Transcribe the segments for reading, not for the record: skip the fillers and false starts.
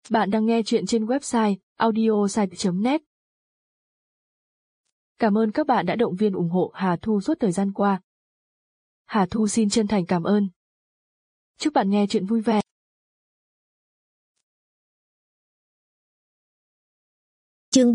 Bạn đang nghe chuyện trên website audiosite.net. Cảm ơn các bạn đã động viên ủng hộ Hà Thu suốt thời gian qua. Hà Thu xin chân thành cảm ơn. Chúc bạn nghe chuyện vui vẻ. Chương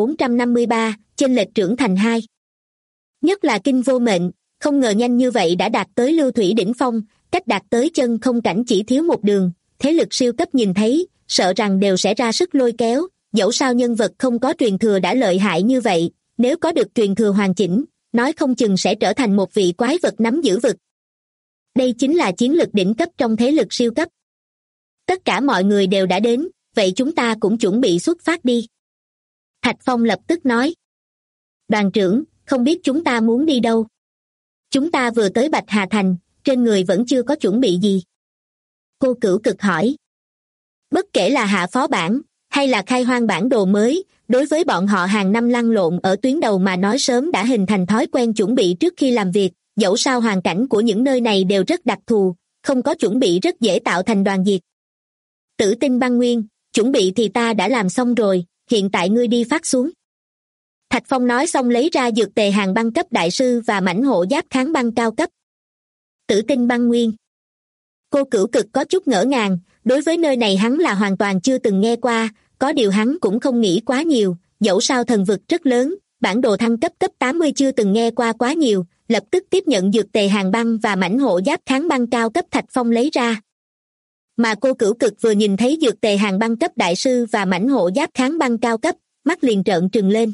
3453, chênh lệch trưởng thành 2. Nhất là Kinh Vô Mệnh, không ngờ nhanh như vậy đã đạt tới lưu thủy đỉnh phong, cách đạt tới chân không cảnh chỉ thiếu một đường, thế lực siêu cấp nhìn thấy, sợ rằng đều sẽ ra sức lôi kéo, dẫu sao nhân vật không có truyền thừa đã lợi hại như vậy, nếu có được truyền thừa hoàn chỉnh, nói không chừng sẽ trở thành một vị quái vật nắm giữ vực. Đây chính là chiến lực đỉnh cấp trong thế lực siêu cấp. Tất cả mọi người đều đã đến, vậy chúng ta cũng chuẩn bị xuất phát đi. Thạch Phong lập tức nói. Đoàn trưởng, không biết chúng ta muốn đi đâu? Chúng ta vừa tới Bạch Hà Thành, trên người vẫn chưa có chuẩn bị gì. Cô Cửu Cực hỏi. Bất kể là hạ phó bản, hay là khai hoang bản đồ mới, đối với bọn họ hàng năm lăn lộn ở tuyến đầu mà nói sớm đã hình thành thói quen chuẩn bị trước khi làm việc, dẫu sao hoàn cảnh của những nơi này đều rất đặc thù, không có chuẩn bị rất dễ tạo thành đoàn diệt. Tử Tinh Băng Nguyên, chuẩn bị thì ta đã làm xong rồi, hiện tại ngươi đi phát xuống. Thạch Phong nói xong lấy ra dược tề hàng băng cấp đại sư và mảnh hộ giáp kháng băng cao cấp. Tử Tinh Băng Nguyên. Cô Cửu Cực có chút ngỡ ngàng, đối với nơi này hắn là hoàn toàn chưa từng nghe qua, có điều hắn cũng không nghĩ quá nhiều, dẫu sao thần vực rất lớn, bản đồ thăng cấp cấp 80 chưa từng nghe qua quá nhiều, lập tức tiếp nhận dược tề hàng băng và mảnh hộ giáp kháng băng cao cấp Thạch Phong lấy ra. Mà cô Cửu Cực vừa nhìn thấy dược tề hàng băng cấp đại sư và mảnh hộ giáp kháng băng cao cấp, mắt liền trợn trừng lên.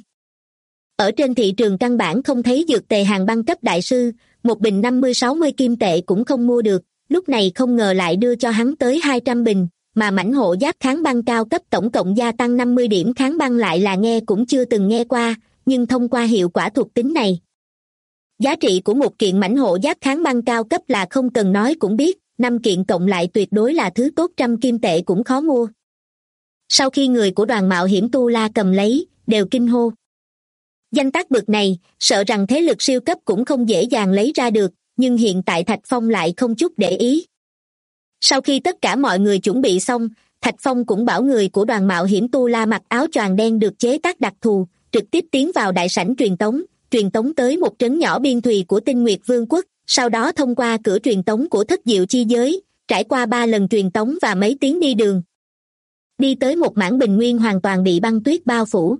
Ở trên thị trường căn bản không thấy dược tề hàng băng cấp đại sư, một bình 50-60 kim tệ cũng không mua được, lúc này không ngờ lại đưa cho hắn tới 200 bình, mà mảnh hộ giáp kháng băng cao cấp tổng cộng gia tăng 50 điểm kháng băng lại là nghe cũng chưa từng nghe qua, nhưng thông qua hiệu quả thuộc tính này. Giá trị của một kiện mảnh hộ giáp kháng băng cao cấp là không cần nói cũng biết, 5 kiện cộng lại tuyệt đối là thứ tốt, 100 kim tệ cũng khó mua. Sau khi người của đoàn mạo hiểm Tu La cầm lấy, đều kinh hô. Danh tác bực này, sợ rằng thế lực siêu cấp cũng không dễ dàng lấy ra được, nhưng hiện tại Thạch Phong lại không chút để ý. Sau khi tất cả mọi người chuẩn bị xong, Thạch Phong cũng bảo người của đoàn mạo hiểm Tu La mặc áo choàng đen được chế tác đặc thù, trực tiếp tiến vào đại sảnh truyền tống tới một trấn nhỏ biên thùy của Tinh Nguyệt Vương quốc, sau đó thông qua cửa truyền tống của Thất Diệu Chi Giới, trải qua 3 lần truyền tống và mấy tiếng đi đường. Đi tới một mảng bình nguyên hoàn toàn bị băng tuyết bao phủ.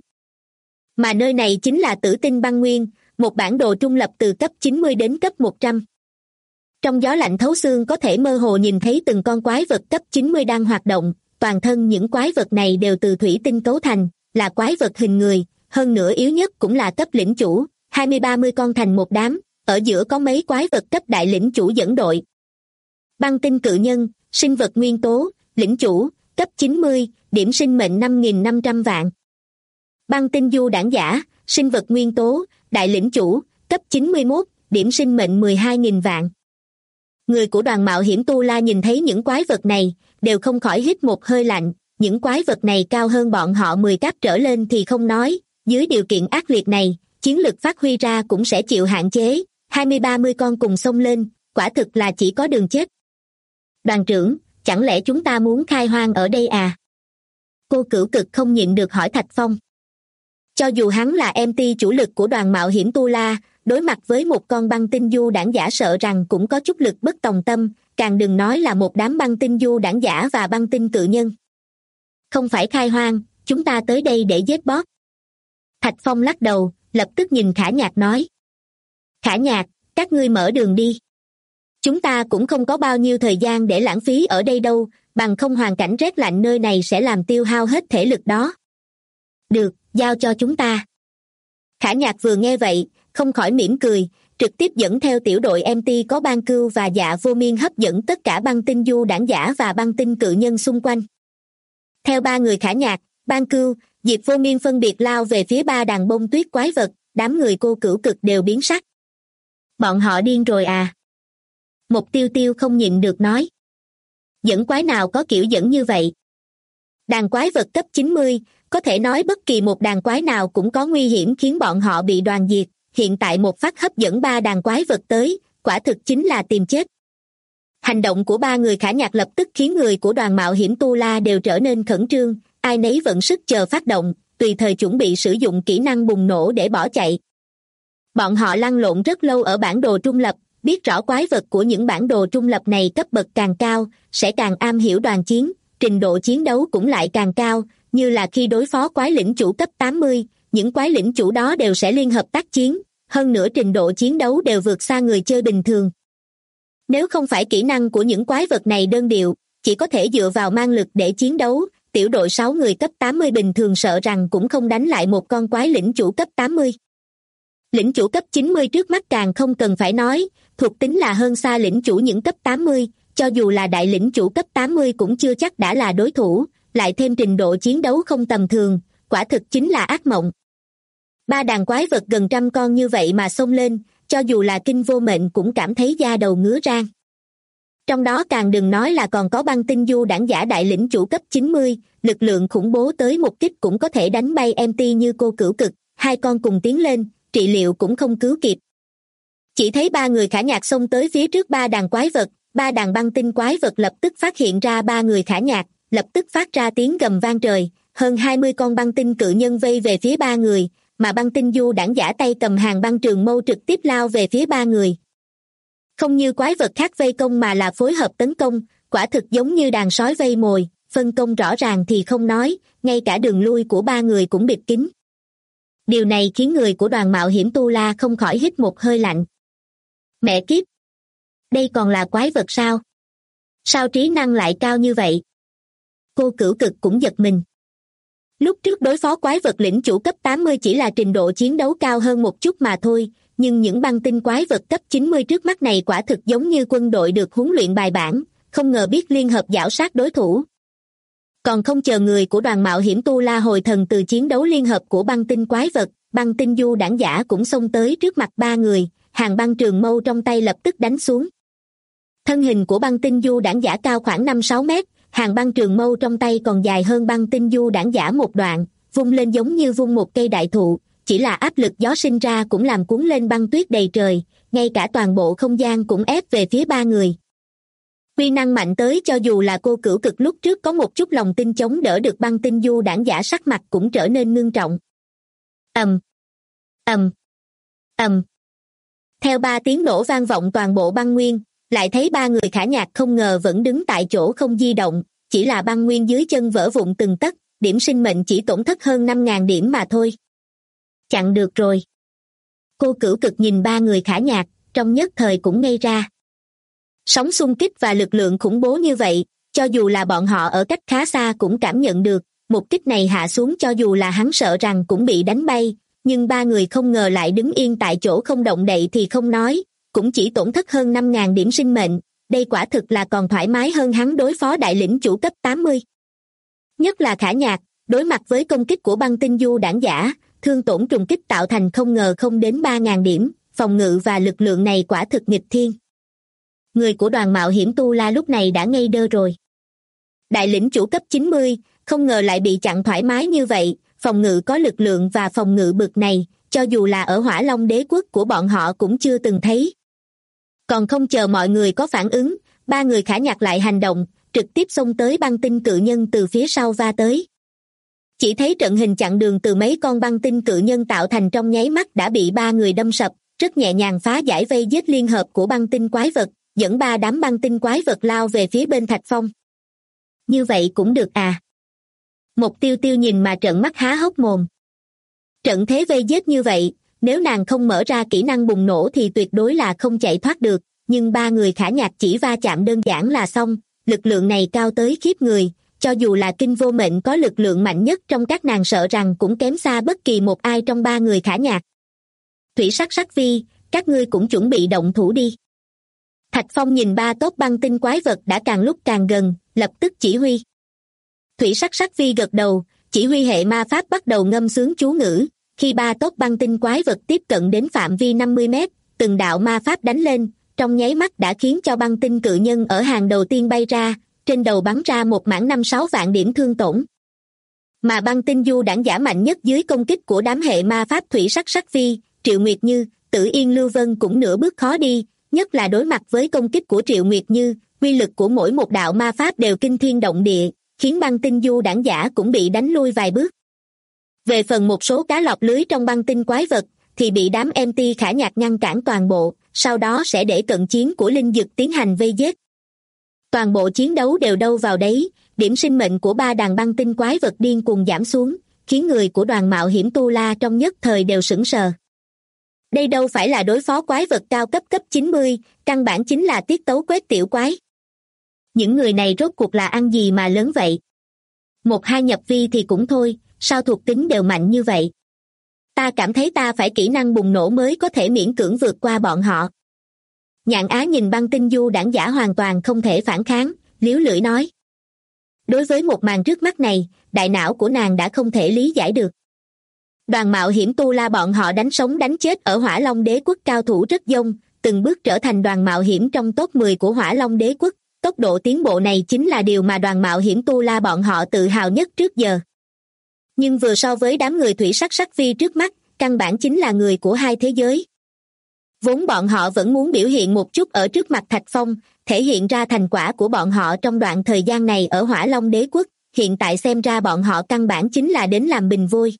Mà nơi này chính là Tử Tinh Băng Nguyên, một bản đồ trung lập từ cấp 90 đến cấp 100. Trong gió lạnh thấu xương có thể mơ hồ nhìn thấy từng con quái vật cấp 90 đang hoạt động, toàn thân những quái vật này đều từ thủy tinh cấu thành, là quái vật hình người, hơn nữa yếu nhất cũng là cấp lĩnh chủ, 20-30 con thành một đám, ở giữa có mấy quái vật cấp đại lĩnh chủ dẫn đội. Băng tinh cự nhân, sinh vật nguyên tố, lĩnh chủ, cấp 90, điểm sinh mệnh 5.500 vạn. Băng tinh du đảng giả, sinh vật nguyên tố, đại lĩnh chủ, cấp 91, điểm sinh mệnh 12.000 vạn. Người của đoàn mạo hiểm Tu La nhìn thấy những quái vật này, đều không khỏi hít một hơi lạnh, những quái vật này cao hơn bọn họ 10 cấp trở lên thì không nói, dưới điều kiện ác liệt này, chiến lực phát huy ra cũng sẽ chịu hạn chế, 20-30 con cùng xông lên, quả thực là chỉ có đường chết. Đoàn trưởng, chẳng lẽ chúng ta muốn khai hoang ở đây à? Cô Cửu Cực không nhịn được hỏi Thạch Phong. Cho dù hắn là MT chủ lực của đoàn mạo hiểm Tu La, đối mặt với một con băng tinh du đảng giả sợ rằng cũng có chút lực bất tòng tâm, càng đừng nói là một đám băng tinh du đảng giả và băng tinh cự nhân. Không phải khai hoang, chúng ta tới đây để giết boss. Thạch Phong lắc đầu, lập tức nhìn Khả Nhạc nói. Khả Nhạc, các ngươi mở đường đi. Chúng ta cũng không có bao nhiêu thời gian để lãng phí ở đây đâu, bằng không hoàn cảnh rét lạnh nơi này sẽ làm tiêu hao hết thể lực đó. Được, giao cho chúng ta. Khả Nhạc vừa nghe vậy, không khỏi mỉm cười, trực tiếp dẫn theo tiểu đội MT có Ban Cưu và Dạ Vô Miên hấp dẫn tất cả băng tinh du đảng giả và băng tinh cự nhân xung quanh. Theo 3 người Khả Nhạc, Ban Cưu, Diệp Vô Miên phân biệt lao về phía 3 đàn bông tuyết quái vật, đám người cô Cửu Cực đều biến sắc. Bọn họ điên rồi à? Một Tiêu Tiêu không nhịn được nói. Dẫn quái nào có kiểu dẫn như vậy? Đàn quái vật cấp 90, có thể nói bất kỳ một đàn quái nào cũng có nguy hiểm khiến bọn họ bị đoàn diệt, hiện tại một phát hấp dẫn 3 đàn quái vật tới, quả thực chính là tìm chết. Hành động của ba người Khả Nhạc lập tức khiến người của đoàn mạo hiểm Tu La đều trở nên khẩn trương, ai nấy vận sức chờ phát động, tùy thời chuẩn bị sử dụng kỹ năng bùng nổ để bỏ chạy. Bọn họ lăn lộn rất lâu ở bản đồ trung lập, biết rõ quái vật của những bản đồ trung lập này cấp bậc càng cao, sẽ càng am hiểu đoàn chiến, trình độ chiến đấu cũng lại càng cao, như là khi đối phó quái lĩnh chủ cấp 80, những quái lĩnh chủ đó đều sẽ liên hợp tác chiến, hơn nữa trình độ chiến đấu đều vượt xa người chơi bình thường. Nếu không phải kỹ năng của những quái vật này đơn điệu, chỉ có thể dựa vào mang lực để chiến đấu, tiểu đội 6 người cấp 80 bình thường sợ rằng cũng không đánh lại một con quái lĩnh chủ cấp 80. Lĩnh chủ cấp 90 trước mắt càng không cần phải nói, thuộc tính là hơn xa lĩnh chủ những cấp 80, cho dù là đại lĩnh chủ cấp 80 cũng chưa chắc đã là đối thủ, lại thêm trình độ chiến đấu không tầm thường, quả thực chính là ác mộng. Ba đàn quái vật gần 100 con như vậy mà xông lên, cho dù là Kinh Vô Mệnh cũng cảm thấy da đầu ngứa rang. Trong đó càng đừng nói là còn có Băng Tinh Du đảng giả đại lĩnh chủ cấp 90, lực lượng khủng bố tới một kích cũng có thể đánh bay MT như Cô Cửu Cực, hai con cùng tiến lên, trị liệu cũng không cứu kịp. Chỉ thấy ba người Khả Nhạc xông tới phía trước ba đàn quái vật, ba đàn băng tinh quái vật lập tức phát hiện ra ba người Khả Nhạc, lập tức phát ra tiếng gầm vang trời, hơn 20 con băng tinh cự nhân vây về phía ba người, mà Băng Tinh Du đảng giả tay cầm hàng băng trường mâu trực tiếp lao về phía ba người. Không như quái vật khác vây công mà là phối hợp tấn công, quả thực giống như đàn sói vây mồi, phân công rõ ràng thì không nói, ngay cả đường lui của ba người cũng bịt kín. Điều này khiến người của đoàn mạo hiểm Tu La không khỏi hít một hơi lạnh. Mẹ kiếp! Đây còn là quái vật sao? Sao trí năng lại cao như vậy? Cô Cửu Cực cũng giật mình. Lúc trước đối phó quái vật lĩnh chủ cấp 80 chỉ là trình độ chiến đấu cao hơn một chút mà thôi, nhưng những băng tinh quái vật cấp 90 trước mắt này quả thực giống như quân đội được huấn luyện bài bản, không ngờ biết liên hợp giảo sát đối thủ. Còn không chờ người của đoàn mạo hiểm Tu La hồi thần từ chiến đấu liên hợp của băng tinh quái vật, Băng Tinh Du đảng giả cũng xông tới trước mặt ba người, hàng băng trường mâu trong tay lập tức đánh xuống. Thân hình của Băng Tinh Du đảng giả cao khoảng 5-6 mét, hàng băng trường mâu trong tay còn dài hơn Băng Tinh Du đảng giả một đoạn, vung lên giống như vung một cây đại thụ, chỉ là áp lực gió sinh ra cũng làm cuốn lên băng tuyết đầy trời, ngay cả toàn bộ không gian cũng ép về phía ba người. Uy năng mạnh tới cho dù là Cô Cửu Cực lúc trước có một chút lòng tin chống đỡ được Băng Tinh Du đảng giả sắc mặt cũng trở nên ngưng trọng. Ầm, ầm, ầm. Theo ba tiếng nổ vang vọng toàn bộ băng nguyên, lại thấy ba người Khả Nhạc không ngờ vẫn đứng tại chỗ không di động, chỉ là băng nguyên dưới chân vỡ vụn từng tấc, điểm sinh mệnh chỉ tổn thất hơn 5.000 điểm mà thôi. Chặn được rồi. Cô Cửu Cực nhìn ba người Khả Nhạc, trong nhất thời cũng ngây ra. Sóng xung kích và lực lượng khủng bố như vậy, cho dù là bọn họ ở cách khá xa cũng cảm nhận được, một kích này hạ xuống cho dù là hắn sợ rằng cũng bị đánh bay, nhưng ba người không ngờ lại đứng yên tại chỗ không động đậy thì không nói, cũng chỉ tổn thất hơn 5.000 điểm sinh mệnh, đây quả thực là còn thoải mái hơn hắn đối phó đại lĩnh chủ cấp 80. Nhất là Khả Nhạc, đối mặt với công kích của Băng Tinh Du đảng giả, thương tổn trùng kích tạo thành không ngờ không đến 3.000 điểm, phòng ngự và lực lượng này quả thực nghịch thiên. Người của đoàn mạo hiểm Tu La lúc này đã ngây đơ rồi. Đại lĩnh chủ cấp 90, không ngờ lại bị chặn thoải mái như vậy, phòng ngự có lực lượng và phòng ngự bực này, cho dù là ở Hỏa Long đế quốc của bọn họ cũng chưa từng thấy. Còn không chờ mọi người có phản ứng, ba người Khả Nhạc lại hành động, trực tiếp xông tới băng tinh cự nhân từ phía sau va tới. Chỉ thấy trận hình chặn đường từ mấy con băng tinh cự nhân tạo thành trong nháy mắt đã bị ba người đâm sập, rất nhẹ nhàng phá giải vây giết liên hợp của băng tinh quái vật, dẫn ba đám băng tinh quái vật lao về phía bên Thạch Phong. Như vậy cũng được à? Một Tiêu Tiêu nhìn mà trợn mắt há hốc mồm. Trận thế vây giết như vậy, nếu nàng không mở ra kỹ năng bùng nổ thì tuyệt đối là không chạy thoát được, nhưng ba người Khả Nhạc chỉ va chạm đơn giản là xong, lực lượng này cao tới khiếp người, cho dù là Kinh Vô Mệnh có lực lượng mạnh nhất trong các nàng sợ rằng cũng kém xa bất kỳ một ai trong ba người Khả Nhạc. Thủy Sắc Sắc Vi, các ngươi cũng chuẩn bị động thủ đi. Thạch Phong nhìn ba tốp băng tinh quái vật đã càng lúc càng gần, lập tức chỉ huy. Thủy Sắc Sắc Vi gật đầu, chỉ huy hệ ma pháp bắt đầu ngâm sướng chú ngữ, khi ba tốp băng tinh quái vật tiếp cận đến phạm vi 50 mét, từng đạo ma pháp đánh lên, trong nháy mắt đã khiến cho băng tinh cự nhân ở hàng đầu tiên bay ra, trên đầu bắn ra một mảng 5-6 vạn điểm thương tổn. Mà băng tinh du đảng giả mạnh nhất dưới công kích của đám hệ ma pháp Thủy Sắc Sắc Vi, Triệu Nguyệt Như, Tử Yên Lưu Vân cũng nửa bước khó đi, nhất là đối mặt với công kích của Triệu Nguyệt Như, quy lực của mỗi một đạo ma pháp đều kinh thiên động địa, khiến băng tinh du đảng giả cũng bị đánh lui vài bước. Về phần một số cá lọt lưới trong băng tinh quái vật, thì bị đám MT Khả Nhạc ngăn cản toàn bộ, sau đó sẽ để cận chiến của linh dực tiến hành vây giết. Toàn bộ chiến đấu đều đâu vào đấy, điểm sinh mệnh của ba đàn băng tinh quái vật điên cuồng giảm xuống, khiến người của đoàn mạo hiểm Tu La trong nhất thời đều sững sờ. Đây đâu phải là đối phó quái vật cao cấp cấp 90, căn bản chính là tiết tấu quét tiểu quái. Những người này rốt cuộc là ăn gì mà lớn vậy? Một hai nhập vi thì cũng thôi, sao thuộc tính đều mạnh như vậy? Ta cảm thấy ta phải kỹ năng bùng nổ mới có thể miễn cưỡng vượt qua bọn họ. Nhạn Á nhìn băng tinh du đảng giả hoàn toàn không thể phản kháng, liếu lưỡi nói. Đối với một màn trước mắt này, đại não của nàng đã không thể lý giải được. Đoàn mạo hiểm Tu La bọn họ đánh sống đánh chết ở Hỏa Long Đế Quốc cao thủ rất dông, từng bước trở thành đoàn mạo hiểm trong top 10 của Hỏa Long Đế Quốc. Tốc độ tiến bộ này chính là điều mà đoàn mạo hiểm Tu La bọn họ tự hào nhất trước giờ. Nhưng vừa so với đám người thủy sắc sắc vi trước mắt, căn bản chính là người của hai thế giới. Vốn bọn họ vẫn muốn biểu hiện một chút ở trước mặt Thạch Phong, thể hiện ra thành quả của bọn họ trong đoạn thời gian này ở Hỏa Long Đế Quốc, hiện tại xem ra bọn họ căn bản chính là đến làm bình vôi.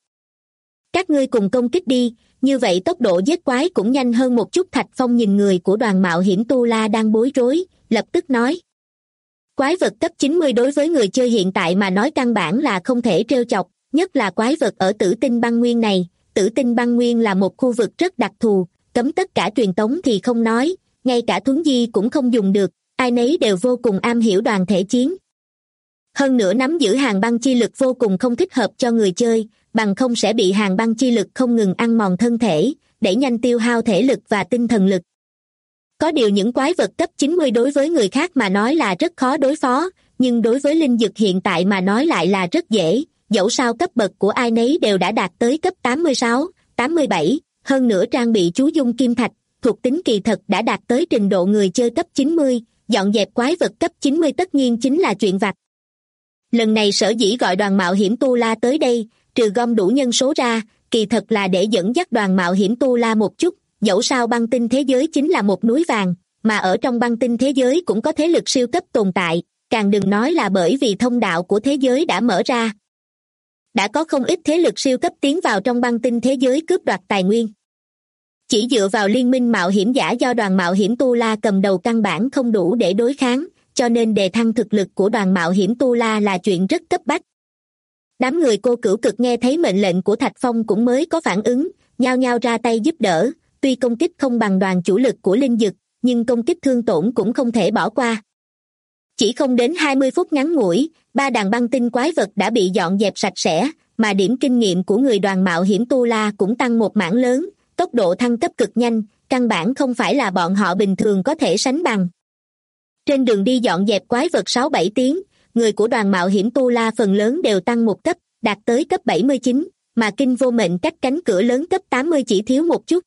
Các ngươi cùng công kích đi, như vậy tốc độ giết quái cũng nhanh hơn một chút. Thạch Phong nhìn người của đoàn mạo hiểm Tu La đang bối rối, lập tức nói. Quái vật cấp 90 đối với người chơi hiện tại mà nói căn bản là không thể trêu chọc, nhất là quái vật ở Tử Tinh Băng Nguyên này. Tử Tinh Băng Nguyên là một khu vực rất đặc thù, cấm tất cả truyền tống thì không nói, ngay cả thuấn di cũng không dùng được, ai nấy đều vô cùng am hiểu đoàn thể chiến. Hơn nữa nắm giữ hàng băng chi lực vô cùng không thích hợp cho người chơi, bằng không sẽ bị hàng băng chi lực không ngừng ăn mòn thân thể, đẩy nhanh tiêu hao thể lực và tinh thần lực. Có điều những quái vật cấp 90 đối với người khác mà nói là rất khó đối phó, nhưng đối với linh dực hiện tại mà nói lại là rất dễ, dẫu sao cấp bậc của ai nấy đều đã đạt tới cấp 86, 87, hơn nữa trang bị chú dung kim thạch, thuộc tính kỳ thật đã đạt tới trình độ người chơi cấp 90, dọn dẹp quái vật cấp 90 tất nhiên chính là chuyện vặt. Lần này sở dĩ gọi đoàn mạo hiểm Tu La tới đây, trừ gom đủ nhân số ra, kỳ thật là để dẫn dắt đoàn mạo hiểm Tu La một chút, dẫu sao băng tinh thế giới chính là một núi vàng, mà ở trong băng tinh thế giới cũng có thế lực siêu cấp tồn tại, càng đừng nói là bởi vì thông đạo của thế giới đã mở ra. Đã có không ít thế lực siêu cấp tiến vào trong băng tinh thế giới cướp đoạt tài nguyên. Chỉ dựa vào liên minh mạo hiểm giả do đoàn mạo hiểm Tu La cầm đầu căn bản không đủ để đối kháng, cho nên đề thăng thực lực của đoàn mạo hiểm Tu La là chuyện rất cấp bách. Đám người Cô Cửu Cực nghe thấy mệnh lệnh của Thạch Phong cũng mới có phản ứng, nhao nhao ra tay giúp đỡ, tuy công kích không bằng đoàn chủ lực của linh dực, nhưng công kích thương tổn cũng không thể bỏ qua. Chỉ không đến 20 phút ngắn ngủi, ba đàn băng tinh quái vật đã bị dọn dẹp sạch sẽ, mà điểm kinh nghiệm của người đoàn mạo hiểm Tu La cũng tăng một mảng lớn, tốc độ thăng cấp cực nhanh, căn bản không phải là bọn họ bình thường có thể sánh bằng. Trên đường đi dọn dẹp quái vật 6-7 tiếng, người của đoàn mạo hiểm Tu La phần lớn đều tăng một cấp, đạt tới cấp 79, mà kinh vô mệnh cách cánh cửa lớn cấp 80 chỉ thiếu một chút.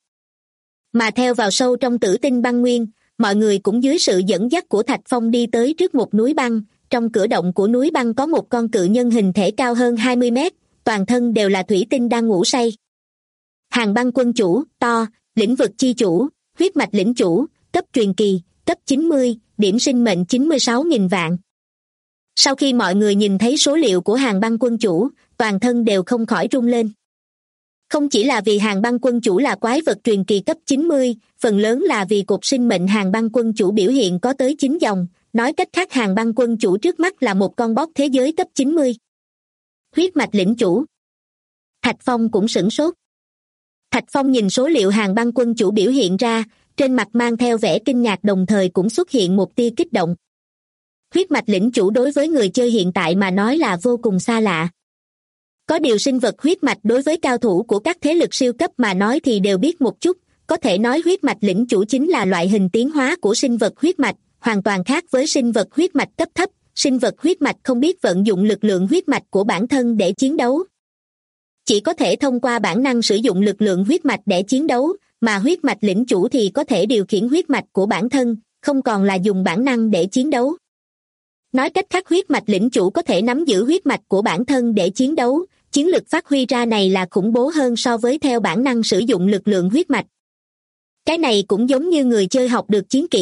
Mà theo vào sâu trong Tử Tinh Băng Nguyên, mọi người cũng dưới sự dẫn dắt của Thạch Phong đi tới trước một núi băng, trong cửa động của núi băng có một con cự nhân hình thể cao hơn 20 mét, toàn thân đều là thủy tinh đang ngủ say. Hàng băng quân chủ, to, lĩnh vực chi chủ, huyết mạch lĩnh chủ, cấp truyền kỳ, cấp 90, điểm sinh mệnh 96.000 vạn. Sau khi mọi người nhìn thấy số liệu của hàng băng quân chủ, toàn thân đều không khỏi rung lên. Không chỉ là vì hàng băng quân chủ là quái vật truyền kỳ cấp 90, phần lớn là vì cột sinh mệnh hàng băng quân chủ biểu hiện có tới 9 dòng, nói cách khác hàng băng quân chủ trước mắt là một con boss thế giới cấp 90. Huyết mạch lĩnh chủ. Thạch Phong cũng sửng sốt. Thạch Phong nhìn số liệu hàng băng quân chủ biểu hiện ra, trên mặt mang theo vẻ kinh ngạc đồng thời cũng xuất hiện một tia kích động. Huyết mạch lĩnh chủ đối với người chơi hiện tại mà nói là vô cùng xa lạ. Có điều sinh vật huyết mạch đối với cao thủ của các thế lực siêu cấp mà nói thì đều biết một chút, có thể nói huyết mạch lĩnh chủ chính là loại hình tiến hóa của sinh vật huyết mạch, hoàn toàn khác với sinh vật huyết mạch cấp thấp, sinh vật huyết mạch không biết vận dụng lực lượng huyết mạch của bản thân để chiến đấu. Chỉ có thể thông qua bản năng sử dụng lực lượng huyết mạch để chiến đấu, mà huyết mạch lĩnh chủ thì có thể điều khiển huyết mạch của bản thân, không còn là dùng bản năng để chiến đấu. Nói cách khác huyết mạch lĩnh chủ có thể nắm giữ huyết mạch của bản thân để chiến đấu, chiến lực phát huy ra này là khủng bố hơn so với theo bản năng sử dụng lực lượng huyết mạch. Cái này cũng giống như người chơi học được chiến kỹ,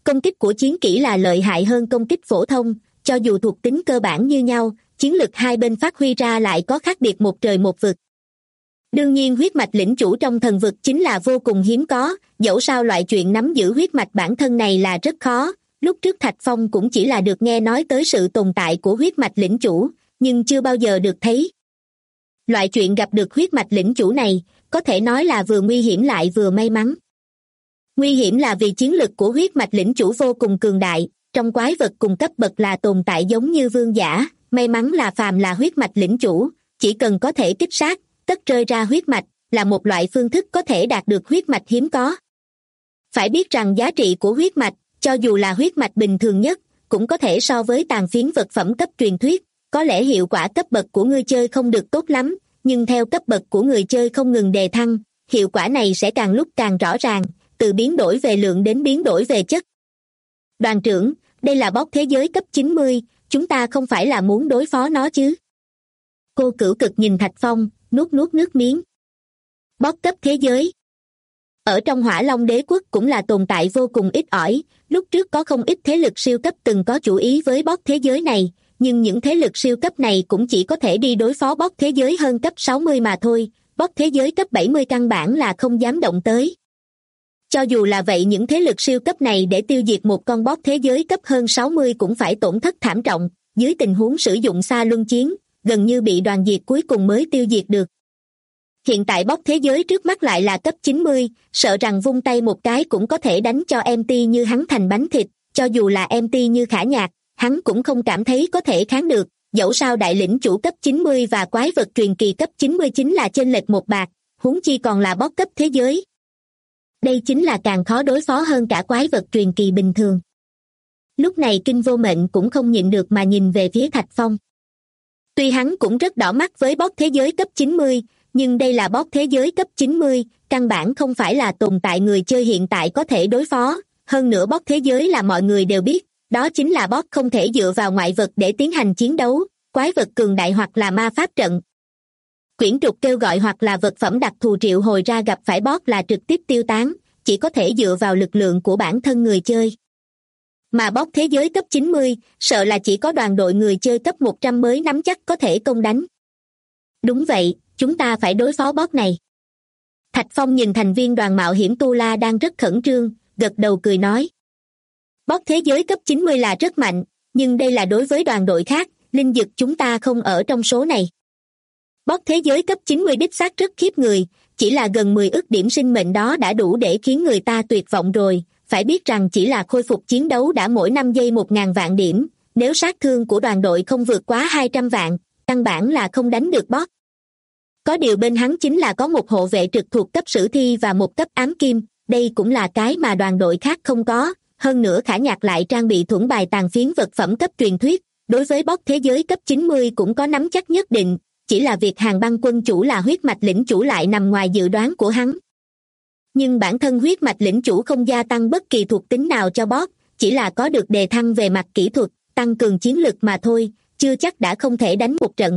Công kích của chiến kỹ là lợi hại hơn công kích phổ thông, cho dù thuộc tính cơ bản như nhau, chiến lực hai bên phát huy ra lại có khác biệt một trời một vực. Đương nhiên huyết mạch lĩnh chủ trong thần vực chính là vô cùng hiếm có, dẫu sao loại chuyện nắm giữ huyết mạch bản thân này là rất khó. Lúc trước Thạch Phong cũng chỉ là được nghe nói tới sự tồn tại của huyết mạch lĩnh chủ, nhưng chưa bao giờ được thấy. Loại chuyện gặp được huyết mạch lĩnh chủ này, có thể nói là vừa nguy hiểm lại vừa may mắn. Nguy hiểm là vì chiến lực của huyết mạch lĩnh chủ vô cùng cường đại, trong quái vật cùng cấp bậc là tồn tại giống như vương giả, may mắn là phàm là huyết mạch lĩnh chủ, chỉ cần có thể kích sát, tất rơi ra huyết mạch, là một loại phương thức có thể đạt được huyết mạch hiếm có. Phải biết rằng giá trị của huyết mạch, cho dù là huyết mạch bình thường nhất, cũng có thể so với tàn phiến vật phẩm cấp truyền thuyết, có lẽ hiệu quả cấp bậc của người chơi không được tốt lắm, nhưng theo cấp bậc của người chơi không ngừng đề thăng, hiệu quả này sẽ càng lúc càng rõ ràng, từ biến đổi về lượng đến biến đổi về chất. Đoàn trưởng, đây là boss thế giới cấp 90, chúng ta không phải là muốn đối phó nó chứ? Cô Cửu Cực nhìn Thạch Phong, nuốt nước miếng. Boss cấp thế giới. Ở trong Hỏa Long Đế Quốc cũng là tồn tại vô cùng ít ỏi, lúc trước có không ít thế lực siêu cấp từng có chủ ý với boss thế giới này, nhưng những thế lực siêu cấp này cũng chỉ có thể đi đối phó boss thế giới hơn cấp 60 mà thôi, boss thế giới cấp 70 căn bản là không dám động tới. Cho dù là vậy những thế lực siêu cấp này để tiêu diệt một con boss thế giới cấp hơn 60 cũng phải tổn thất thảm trọng, dưới tình huống sử dụng xa luân chiến, gần như bị đoàn diệt cuối cùng mới tiêu diệt được. Hiện tại boss thế giới trước mắt lại là cấp 90, sợ rằng vung tay một cái cũng có thể đánh cho MT như hắn thành bánh thịt, cho dù là MT như Khả Nhạc, hắn cũng không cảm thấy có thể kháng được, dẫu sao đại lĩnh chủ cấp 90 và quái vật truyền kỳ cấp 99 là chênh lệch một bạc, huống chi còn là boss cấp thế giới. Đây chính là càng khó đối phó hơn cả quái vật truyền kỳ bình thường. Lúc này Kinh Vô Mệnh cũng không nhịn được mà nhìn về phía Thạch Phong. Tuy hắn cũng rất đỏ mắt với boss thế giới cấp 90, nhưng đây là boss thế giới cấp 90, căn bản không phải là tồn tại người chơi hiện tại có thể đối phó, hơn nữa boss thế giới là mọi người đều biết, đó chính là boss không thể dựa vào ngoại vật để tiến hành chiến đấu, quái vật cường đại hoặc là ma pháp trận. Quyển trục kêu gọi hoặc là vật phẩm đặc thù triệu hồi ra gặp phải boss là trực tiếp tiêu tán, chỉ có thể dựa vào lực lượng của bản thân người chơi. Mà boss thế giới cấp 90, sợ là chỉ có đoàn đội người chơi cấp 100 mới nắm chắc có thể công đánh. Đúng vậy, chúng ta phải đối phó boss này. Thạch Phong nhìn thành viên đoàn mạo hiểm Tu La đang rất khẩn trương, gật đầu cười nói. Boss thế giới cấp 90 là rất mạnh, nhưng đây là đối với đoàn đội khác, linh dực chúng ta không ở trong số này. Boss thế giới cấp 90 đích xác rất khiếp người, chỉ là gần 10 ức điểm sinh mệnh đó đã đủ để khiến người ta tuyệt vọng rồi, phải biết rằng chỉ là khôi phục chiến đấu đã mỗi 5 giây 1.000 vạn điểm, nếu sát thương của đoàn đội không vượt quá 200 vạn, căn bản là không đánh được boss. Có điều bên hắn chính là có một hộ vệ trực thuộc cấp sử thi và một cấp ám kim, đây cũng là cái mà đoàn đội khác không có, hơn nữa Khả Nhạc lại trang bị thuẫn bài tàn phiến vật phẩm cấp truyền thuyết, đối với boss thế giới cấp 90 cũng có nắm chắc nhất định, chỉ là việc Hàng Băng quân chủ là huyết mạch lĩnh chủ lại nằm ngoài dự đoán của hắn. Nhưng bản thân huyết mạch lĩnh chủ không gia tăng bất kỳ thuộc tính nào cho boss, chỉ là có được đề thăng về mặt kỹ thuật, tăng cường chiến lực mà thôi, chưa chắc đã không thể đánh một trận.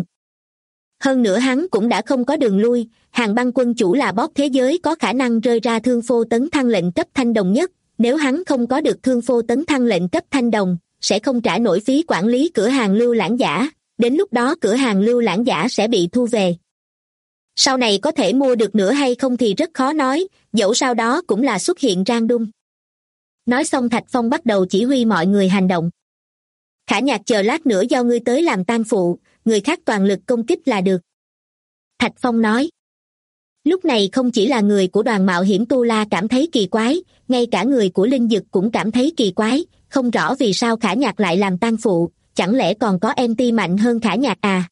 Hơn nữa hắn cũng đã không có đường lui, Hàng Băng quân chủ là boss thế giới có khả năng rơi ra thương phô tấn thăng lệnh cấp thanh đồng nhất, nếu hắn không có được thương phô tấn thăng lệnh cấp thanh đồng, sẽ không trả nổi phí quản lý cửa hàng Lưu Lãng Giả, đến lúc đó cửa hàng Lưu Lãng Giả sẽ bị thu về. Sau này có thể mua được nữa hay không thì rất khó nói, dẫu sau đó cũng là xuất hiện random. Nói xong Thạch Phong bắt đầu chỉ huy mọi người hành động. Khả Nhạc chờ lát nữa do ngươi tới làm tang phụ, người khác toàn lực công kích là được. Thạch Phong nói. Lúc này không chỉ là người của đoàn mạo hiểm Tu La cảm thấy kỳ quái, ngay cả người của Linh Dực cũng cảm thấy kỳ quái, không rõ vì sao Khả Nhạc lại làm tang phụ, chẳng lẽ còn có MT mạnh hơn Khả Nhạc à?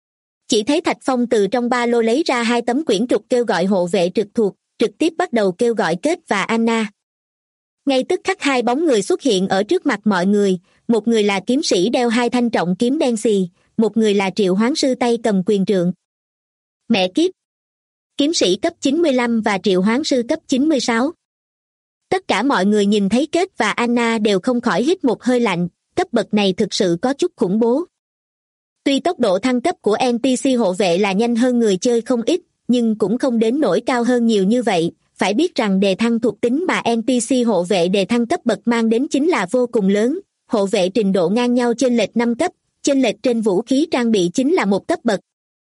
Chỉ thấy Thạch Phong từ trong ba lô lấy ra 2 tấm quyển trục kêu gọi hộ vệ trực thuộc, trực tiếp bắt đầu kêu gọi Kết và Anna. Ngay tức khắc 2 bóng người xuất hiện ở trước mặt mọi người, một người là kiếm sĩ đeo 2 thanh trọng kiếm đen xì, một người là triệu hoán sư tay cầm quyền trượng. Mẹ kiếp! Kiếm sĩ cấp 95 và triệu hoán sư cấp 96. Tất cả mọi người nhìn thấy Kết và Anna đều không khỏi hít một hơi lạnh, cấp bậc này thực sự có chút khủng bố. Tuy tốc độ thăng cấp của NPC hộ vệ là nhanh hơn người chơi không ít, nhưng cũng không đến nỗi cao hơn nhiều như vậy, phải biết rằng đề thăng thuộc tính mà NPC hộ vệ đề thăng cấp bậc mang đến chính là vô cùng lớn. Hộ vệ trình độ ngang nhau chênh lệch 5 cấp, chênh lệch trên vũ khí trang bị chính là một cấp bậc.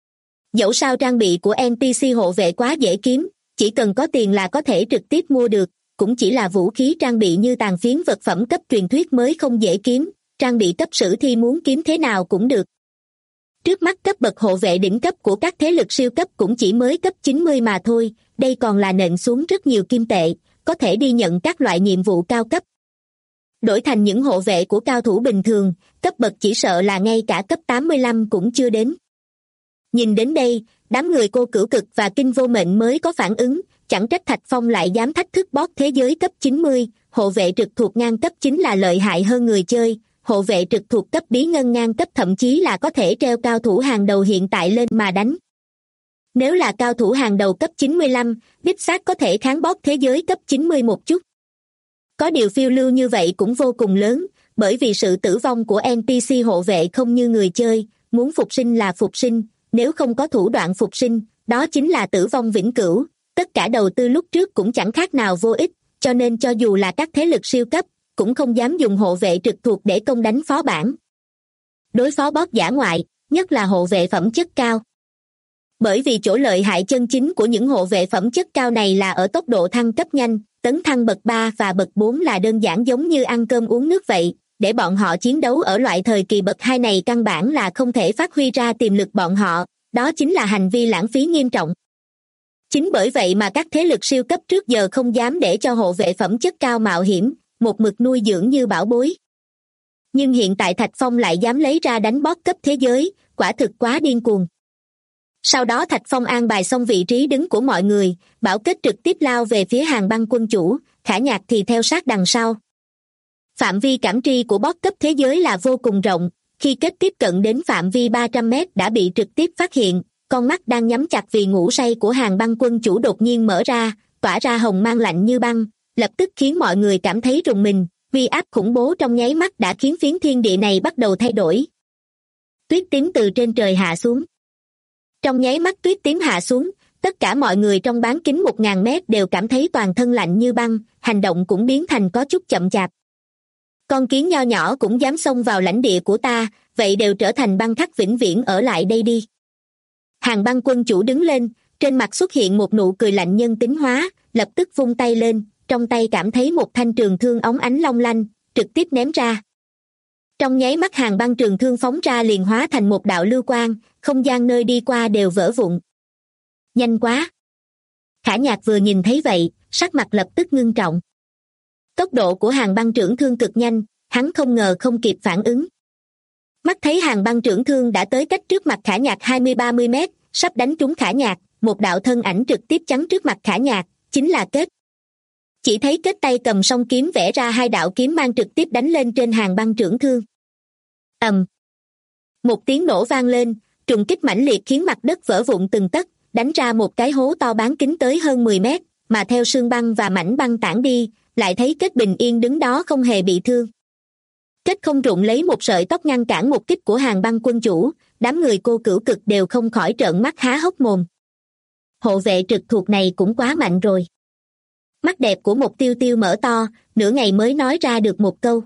Dẫu sao trang bị của NPC hộ vệ quá dễ kiếm, chỉ cần có tiền là có thể trực tiếp mua được, cũng chỉ là vũ khí trang bị như tàn phiến vật phẩm cấp truyền thuyết mới không dễ kiếm, trang bị cấp sử thi muốn kiếm thế nào cũng được. Trước mắt cấp bậc hộ vệ đỉnh cấp của các thế lực siêu cấp cũng chỉ mới cấp 90 mà thôi, đây còn là nện xuống rất nhiều kim tệ, có thể đi nhận các loại nhiệm vụ cao cấp. Đổi thành những hộ vệ của cao thủ bình thường, cấp bậc chỉ sợ là ngay cả cấp 85 cũng chưa đến. Nhìn đến đây, đám người Cô Cửu Cực và Kinh Vô Mệnh mới có phản ứng, chẳng trách Thạch Phong lại dám thách thức boss thế giới cấp 90, hộ vệ trực thuộc ngang cấp chính là lợi hại hơn người chơi, hộ vệ trực thuộc cấp bí ngân ngang cấp thậm chí là có thể treo cao thủ hàng đầu hiện tại lên mà đánh. Nếu là cao thủ hàng đầu cấp 95, đích xác có thể kháng boss thế giới cấp 90 một chút. Có điều phiêu lưu như vậy cũng vô cùng lớn, bởi vì sự tử vong của NPC hộ vệ không như người chơi, muốn phục sinh là phục sinh, nếu không có thủ đoạn phục sinh, đó chính là tử vong vĩnh cửu, tất cả đầu tư lúc trước cũng chẳng khác nào vô ích, cho nên cho dù là các thế lực siêu cấp, cũng không dám dùng hộ vệ trực thuộc để công đánh phó bản. Đối phó boss dã ngoại, nhất là hộ vệ phẩm chất cao. Bởi vì chỗ lợi hại chân chính của những hộ vệ phẩm chất cao này là ở tốc độ thăng cấp nhanh, tấn thăng bậc 3 và bậc 4 là đơn giản giống như ăn cơm uống nước vậy, để bọn họ chiến đấu ở loại thời kỳ bậc 2 này căn bản là không thể phát huy ra tiềm lực bọn họ, đó chính là hành vi lãng phí nghiêm trọng. Chính bởi vậy mà các thế lực siêu cấp trước giờ không dám để cho hộ vệ phẩm chất cao mạo hiểm, một mực nuôi dưỡng như bảo bối. Nhưng hiện tại Thạch Phong lại dám lấy ra đánh boss cấp thế giới, quả thực quá điên cuồng. Sau đó Thạch Phong an bài xong vị trí đứng của mọi người, Bảo Kết trực tiếp lao về phía Hàng Băng quân chủ, Khả Nhạc thì theo sát đằng sau. Phạm vi cảm tri của boss cấp thế giới là vô cùng rộng, khi Kết tiếp cận đến phạm vi 300 mét đã bị trực tiếp phát hiện, con mắt đang nhắm chặt vì ngủ say của Hàng Băng quân chủ đột nhiên mở ra, tỏa ra hồng mang lạnh như băng, lập tức khiến mọi người cảm thấy rùng mình, uy áp khủng bố trong nháy mắt đã khiến phiến thiên địa này bắt đầu thay đổi. Tuyết tím từ trên trời hạ xuống. Trong nháy mắt tuyết tím hạ xuống, tất cả mọi người trong bán kính 1000 mét đều cảm thấy toàn thân lạnh như băng, hành động cũng biến thành có chút chậm chạp. Con kiến nho nhỏ cũng dám xông vào lãnh địa của ta, vậy đều trở thành băng khắc vĩnh viễn ở lại đây đi. Hàng Băng quân chủ đứng lên, trên mặt xuất hiện một nụ cười lạnh nhân tính hóa, lập tức vung tay lên, trong tay cảm thấy một thanh trường thương óng ánh long lanh, trực tiếp ném ra. Trong nháy mắt Hàng Băng trường thương phóng ra liền hóa thành một đạo lưu quang, không gian nơi đi qua đều vỡ vụn. Nhanh quá! Khả Nhạc vừa nhìn thấy vậy, sắc mặt lập tức ngưng trọng. Tốc độ của Hàng Băng trưởng thương cực nhanh, hắn không ngờ không kịp phản ứng. Mắt thấy Hàng Băng trưởng thương đã tới cách trước mặt Khả Nhạc 20-30 mét, sắp đánh trúng Khả Nhạc, một đạo thân ảnh trực tiếp chắn trước mặt Khả Nhạc, chính là Kết. Chỉ thấy Kết tay cầm song kiếm vẽ ra hai đạo kiếm mang trực tiếp đánh lên trên Hàng Băng trưởng thương. Ầm. Một tiếng nổ vang lên, trùng kích mãnh liệt khiến mặt đất vỡ vụn từng tấc, đánh ra một cái hố to bán kính tới hơn 10 mét, mà theo sương băng và mảnh băng tản đi, lại thấy Kết bình yên đứng đó không hề bị thương. Kết không rụng lấy một sợi tóc ngăn cản một kích của Hàng Băng quân chủ, đám người Cô Cửu Cực đều không khỏi trợn mắt há hốc mồm. Hộ vệ trực thuộc này cũng quá mạnh rồi. Mắt đẹp của một Tiêu Tiêu mở to, nửa ngày mới nói ra được một câu.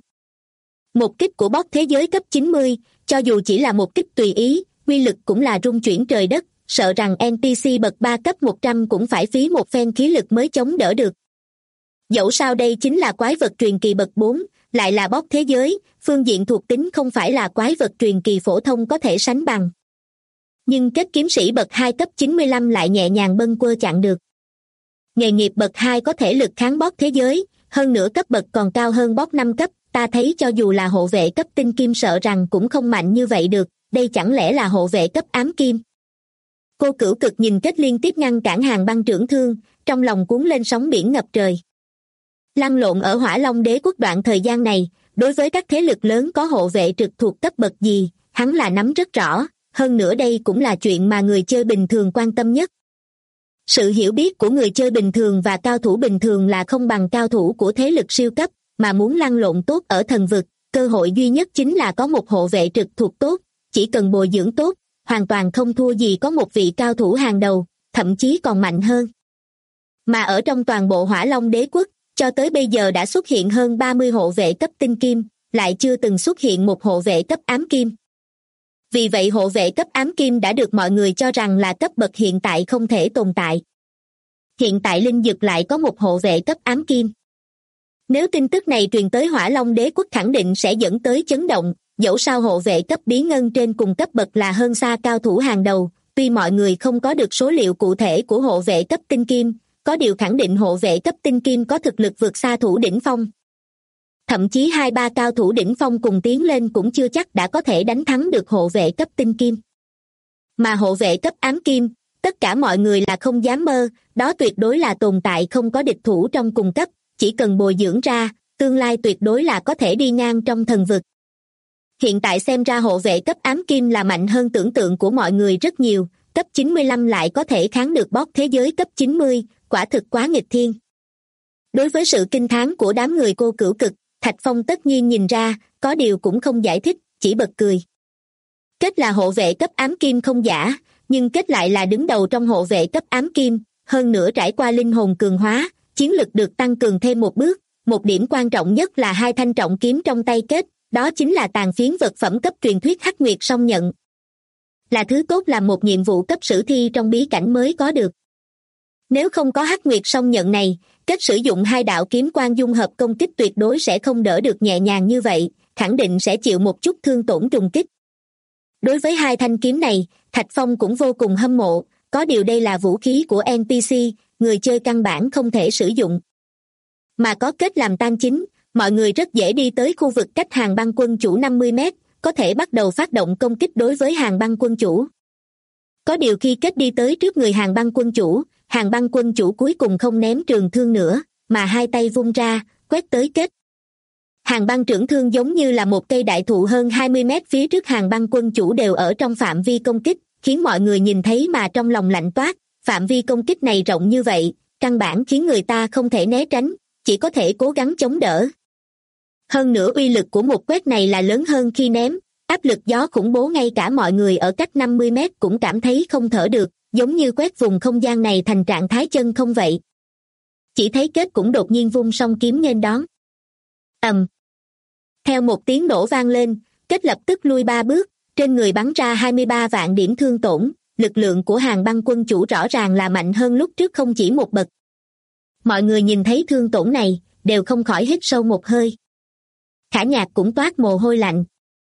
Một kích của boss thế giới cấp 90, cho dù chỉ là một kích tùy ý, uy lực cũng là rung chuyển trời đất, sợ rằng NPC bậc 3 cấp 100 cũng phải phí một phen khí lực mới chống đỡ được. Dẫu sao đây chính là quái vật truyền kỳ bậc 4, lại là boss thế giới, phương diện thuộc tính không phải là quái vật truyền kỳ phổ thông có thể sánh bằng. Nhưng Kết kiếm sĩ bậc 2 cấp 95 lại nhẹ nhàng bâng quơ chặn được. Nghề nghiệp bậc 2 có thể lực kháng boss thế giới, hơn nữa cấp bậc còn cao hơn boss 5 cấp, ta thấy cho dù là hộ vệ cấp tinh kim sợ rằng cũng không mạnh như vậy được, đây chẳng lẽ là hộ vệ cấp ám kim. Cô Cửu Cực nhìn Kết liên tiếp ngăn cản Hàng Băng trưởng thương, trong lòng cuốn lên sóng biển ngập trời. Lăn lộn ở Hỏa Long Đế quốc đoạn thời gian này, đối với các thế lực lớn có hộ vệ trực thuộc cấp bậc gì, hắn là nắm rất rõ, hơn nữa đây cũng là chuyện mà người chơi bình thường quan tâm nhất. Sự hiểu biết của người chơi bình thường và cao thủ bình thường là không bằng cao thủ của thế lực siêu cấp, mà muốn lăn lộn tốt ở thần vực, cơ hội duy nhất chính là có một hộ vệ trực thuộc tốt, chỉ cần bồi dưỡng tốt, hoàn toàn không thua gì có một vị cao thủ hàng đầu, thậm chí còn mạnh hơn. Mà ở trong toàn bộ Hỏa Long Đế quốc, cho tới bây giờ đã xuất hiện hơn 30 hộ vệ cấp tinh kim, lại chưa từng xuất hiện một hộ vệ cấp ám kim. Vì vậy hộ vệ cấp ám kim đã được mọi người cho rằng là cấp bậc hiện tại không thể tồn tại. Hiện tại Linh Dực lại có một hộ vệ cấp ám kim. Nếu tin tức này truyền tới Hỏa Long Đế quốc khẳng định sẽ dẫn tới chấn động, dẫu sao hộ vệ cấp bí ngân trên cùng cấp bậc là hơn xa cao thủ hàng đầu, tuy mọi người không có được số liệu cụ thể của hộ vệ cấp tinh kim, có điều khẳng định hộ vệ cấp tinh kim có thực lực vượt xa thủ đỉnh phong. Thậm chí 2-3 cao thủ đỉnh phong cùng tiến lên cũng chưa chắc đã có thể đánh thắng được hộ vệ cấp tinh kim. Mà hộ vệ cấp ám kim, tất cả mọi người là không dám mơ, đó tuyệt đối là tồn tại không có địch thủ trong cùng cấp, chỉ cần bồi dưỡng ra, tương lai tuyệt đối là có thể đi ngang trong thần vực. Hiện tại xem ra hộ vệ cấp ám kim là mạnh hơn tưởng tượng của mọi người rất nhiều, cấp 95 lại có thể kháng được boss thế giới cấp 90, quả thực quá nghịch thiên. Đối với sự kinh thán của đám người Cô Cửu Cực, Thạch Phong tất nhiên nhìn ra, có điều cũng không giải thích, chỉ bật cười. Kết là hộ vệ cấp ám kim không giả, nhưng kết lại là đứng đầu trong hộ vệ cấp ám kim, hơn nữa trải qua linh hồn cường hóa, chiến lực được tăng cường thêm một bước, một điểm quan trọng nhất là 2 thanh trọng kiếm trong tay kết, đó chính là tàn phiến vật phẩm cấp truyền thuyết Hắc Nguyệt song nhận. Là thứ tốt làm một nhiệm vụ cấp sử thi trong bí cảnh mới có được. Nếu không có Hắc Nguyệt song nhận này, kết sử dụng 2 đạo kiếm quang dung hợp công kích tuyệt đối sẽ không đỡ được nhẹ nhàng như vậy, khẳng định sẽ chịu một chút thương tổn trùng kích. Đối với 2 thanh kiếm này, Thạch Phong cũng vô cùng hâm mộ, có điều đây là vũ khí của NPC, người chơi căn bản không thể sử dụng. Mà có kết làm tan chính, mọi người rất dễ đi tới khu vực cách Hàng Băng quân chủ 50 mét, có thể bắt đầu phát động công kích đối với Hàng Băng quân chủ. Có điều khi kết đi tới trước người Hàng Băng quân chủ cuối cùng không ném trường thương nữa, mà 2 tay vung ra, quét tới kết. Hàng băng trưởng thương giống như là một cây đại thụ hơn 20 mét phía trước Hàng Băng quân chủ đều ở trong phạm vi công kích, khiến mọi người nhìn thấy mà trong lòng lạnh toát, phạm vi công kích này rộng như vậy, căn bản khiến người ta không thể né tránh, chỉ có thể cố gắng chống đỡ. Hơn nữa uy lực của một quét này là lớn hơn khi ném, áp lực gió khủng bố ngay cả mọi người ở cách 50 mét cũng cảm thấy không thở được, giống như quét vùng không gian này thành trạng thái chân không vậy. Chỉ thấy kết cũng đột nhiên vung song kiếm nghênh đón. Theo một tiếng nổ vang lên, kết lập tức lui 3 bước, trên người bắn ra 23 vạn điểm thương tổn, lực lượng của Hàng Băng quân chủ rõ ràng là mạnh hơn lúc trước không chỉ một bậc. Mọi người nhìn thấy thương tổn này, đều không khỏi hít sâu một hơi. Khả Nhạc cũng toát mồ hôi lạnh.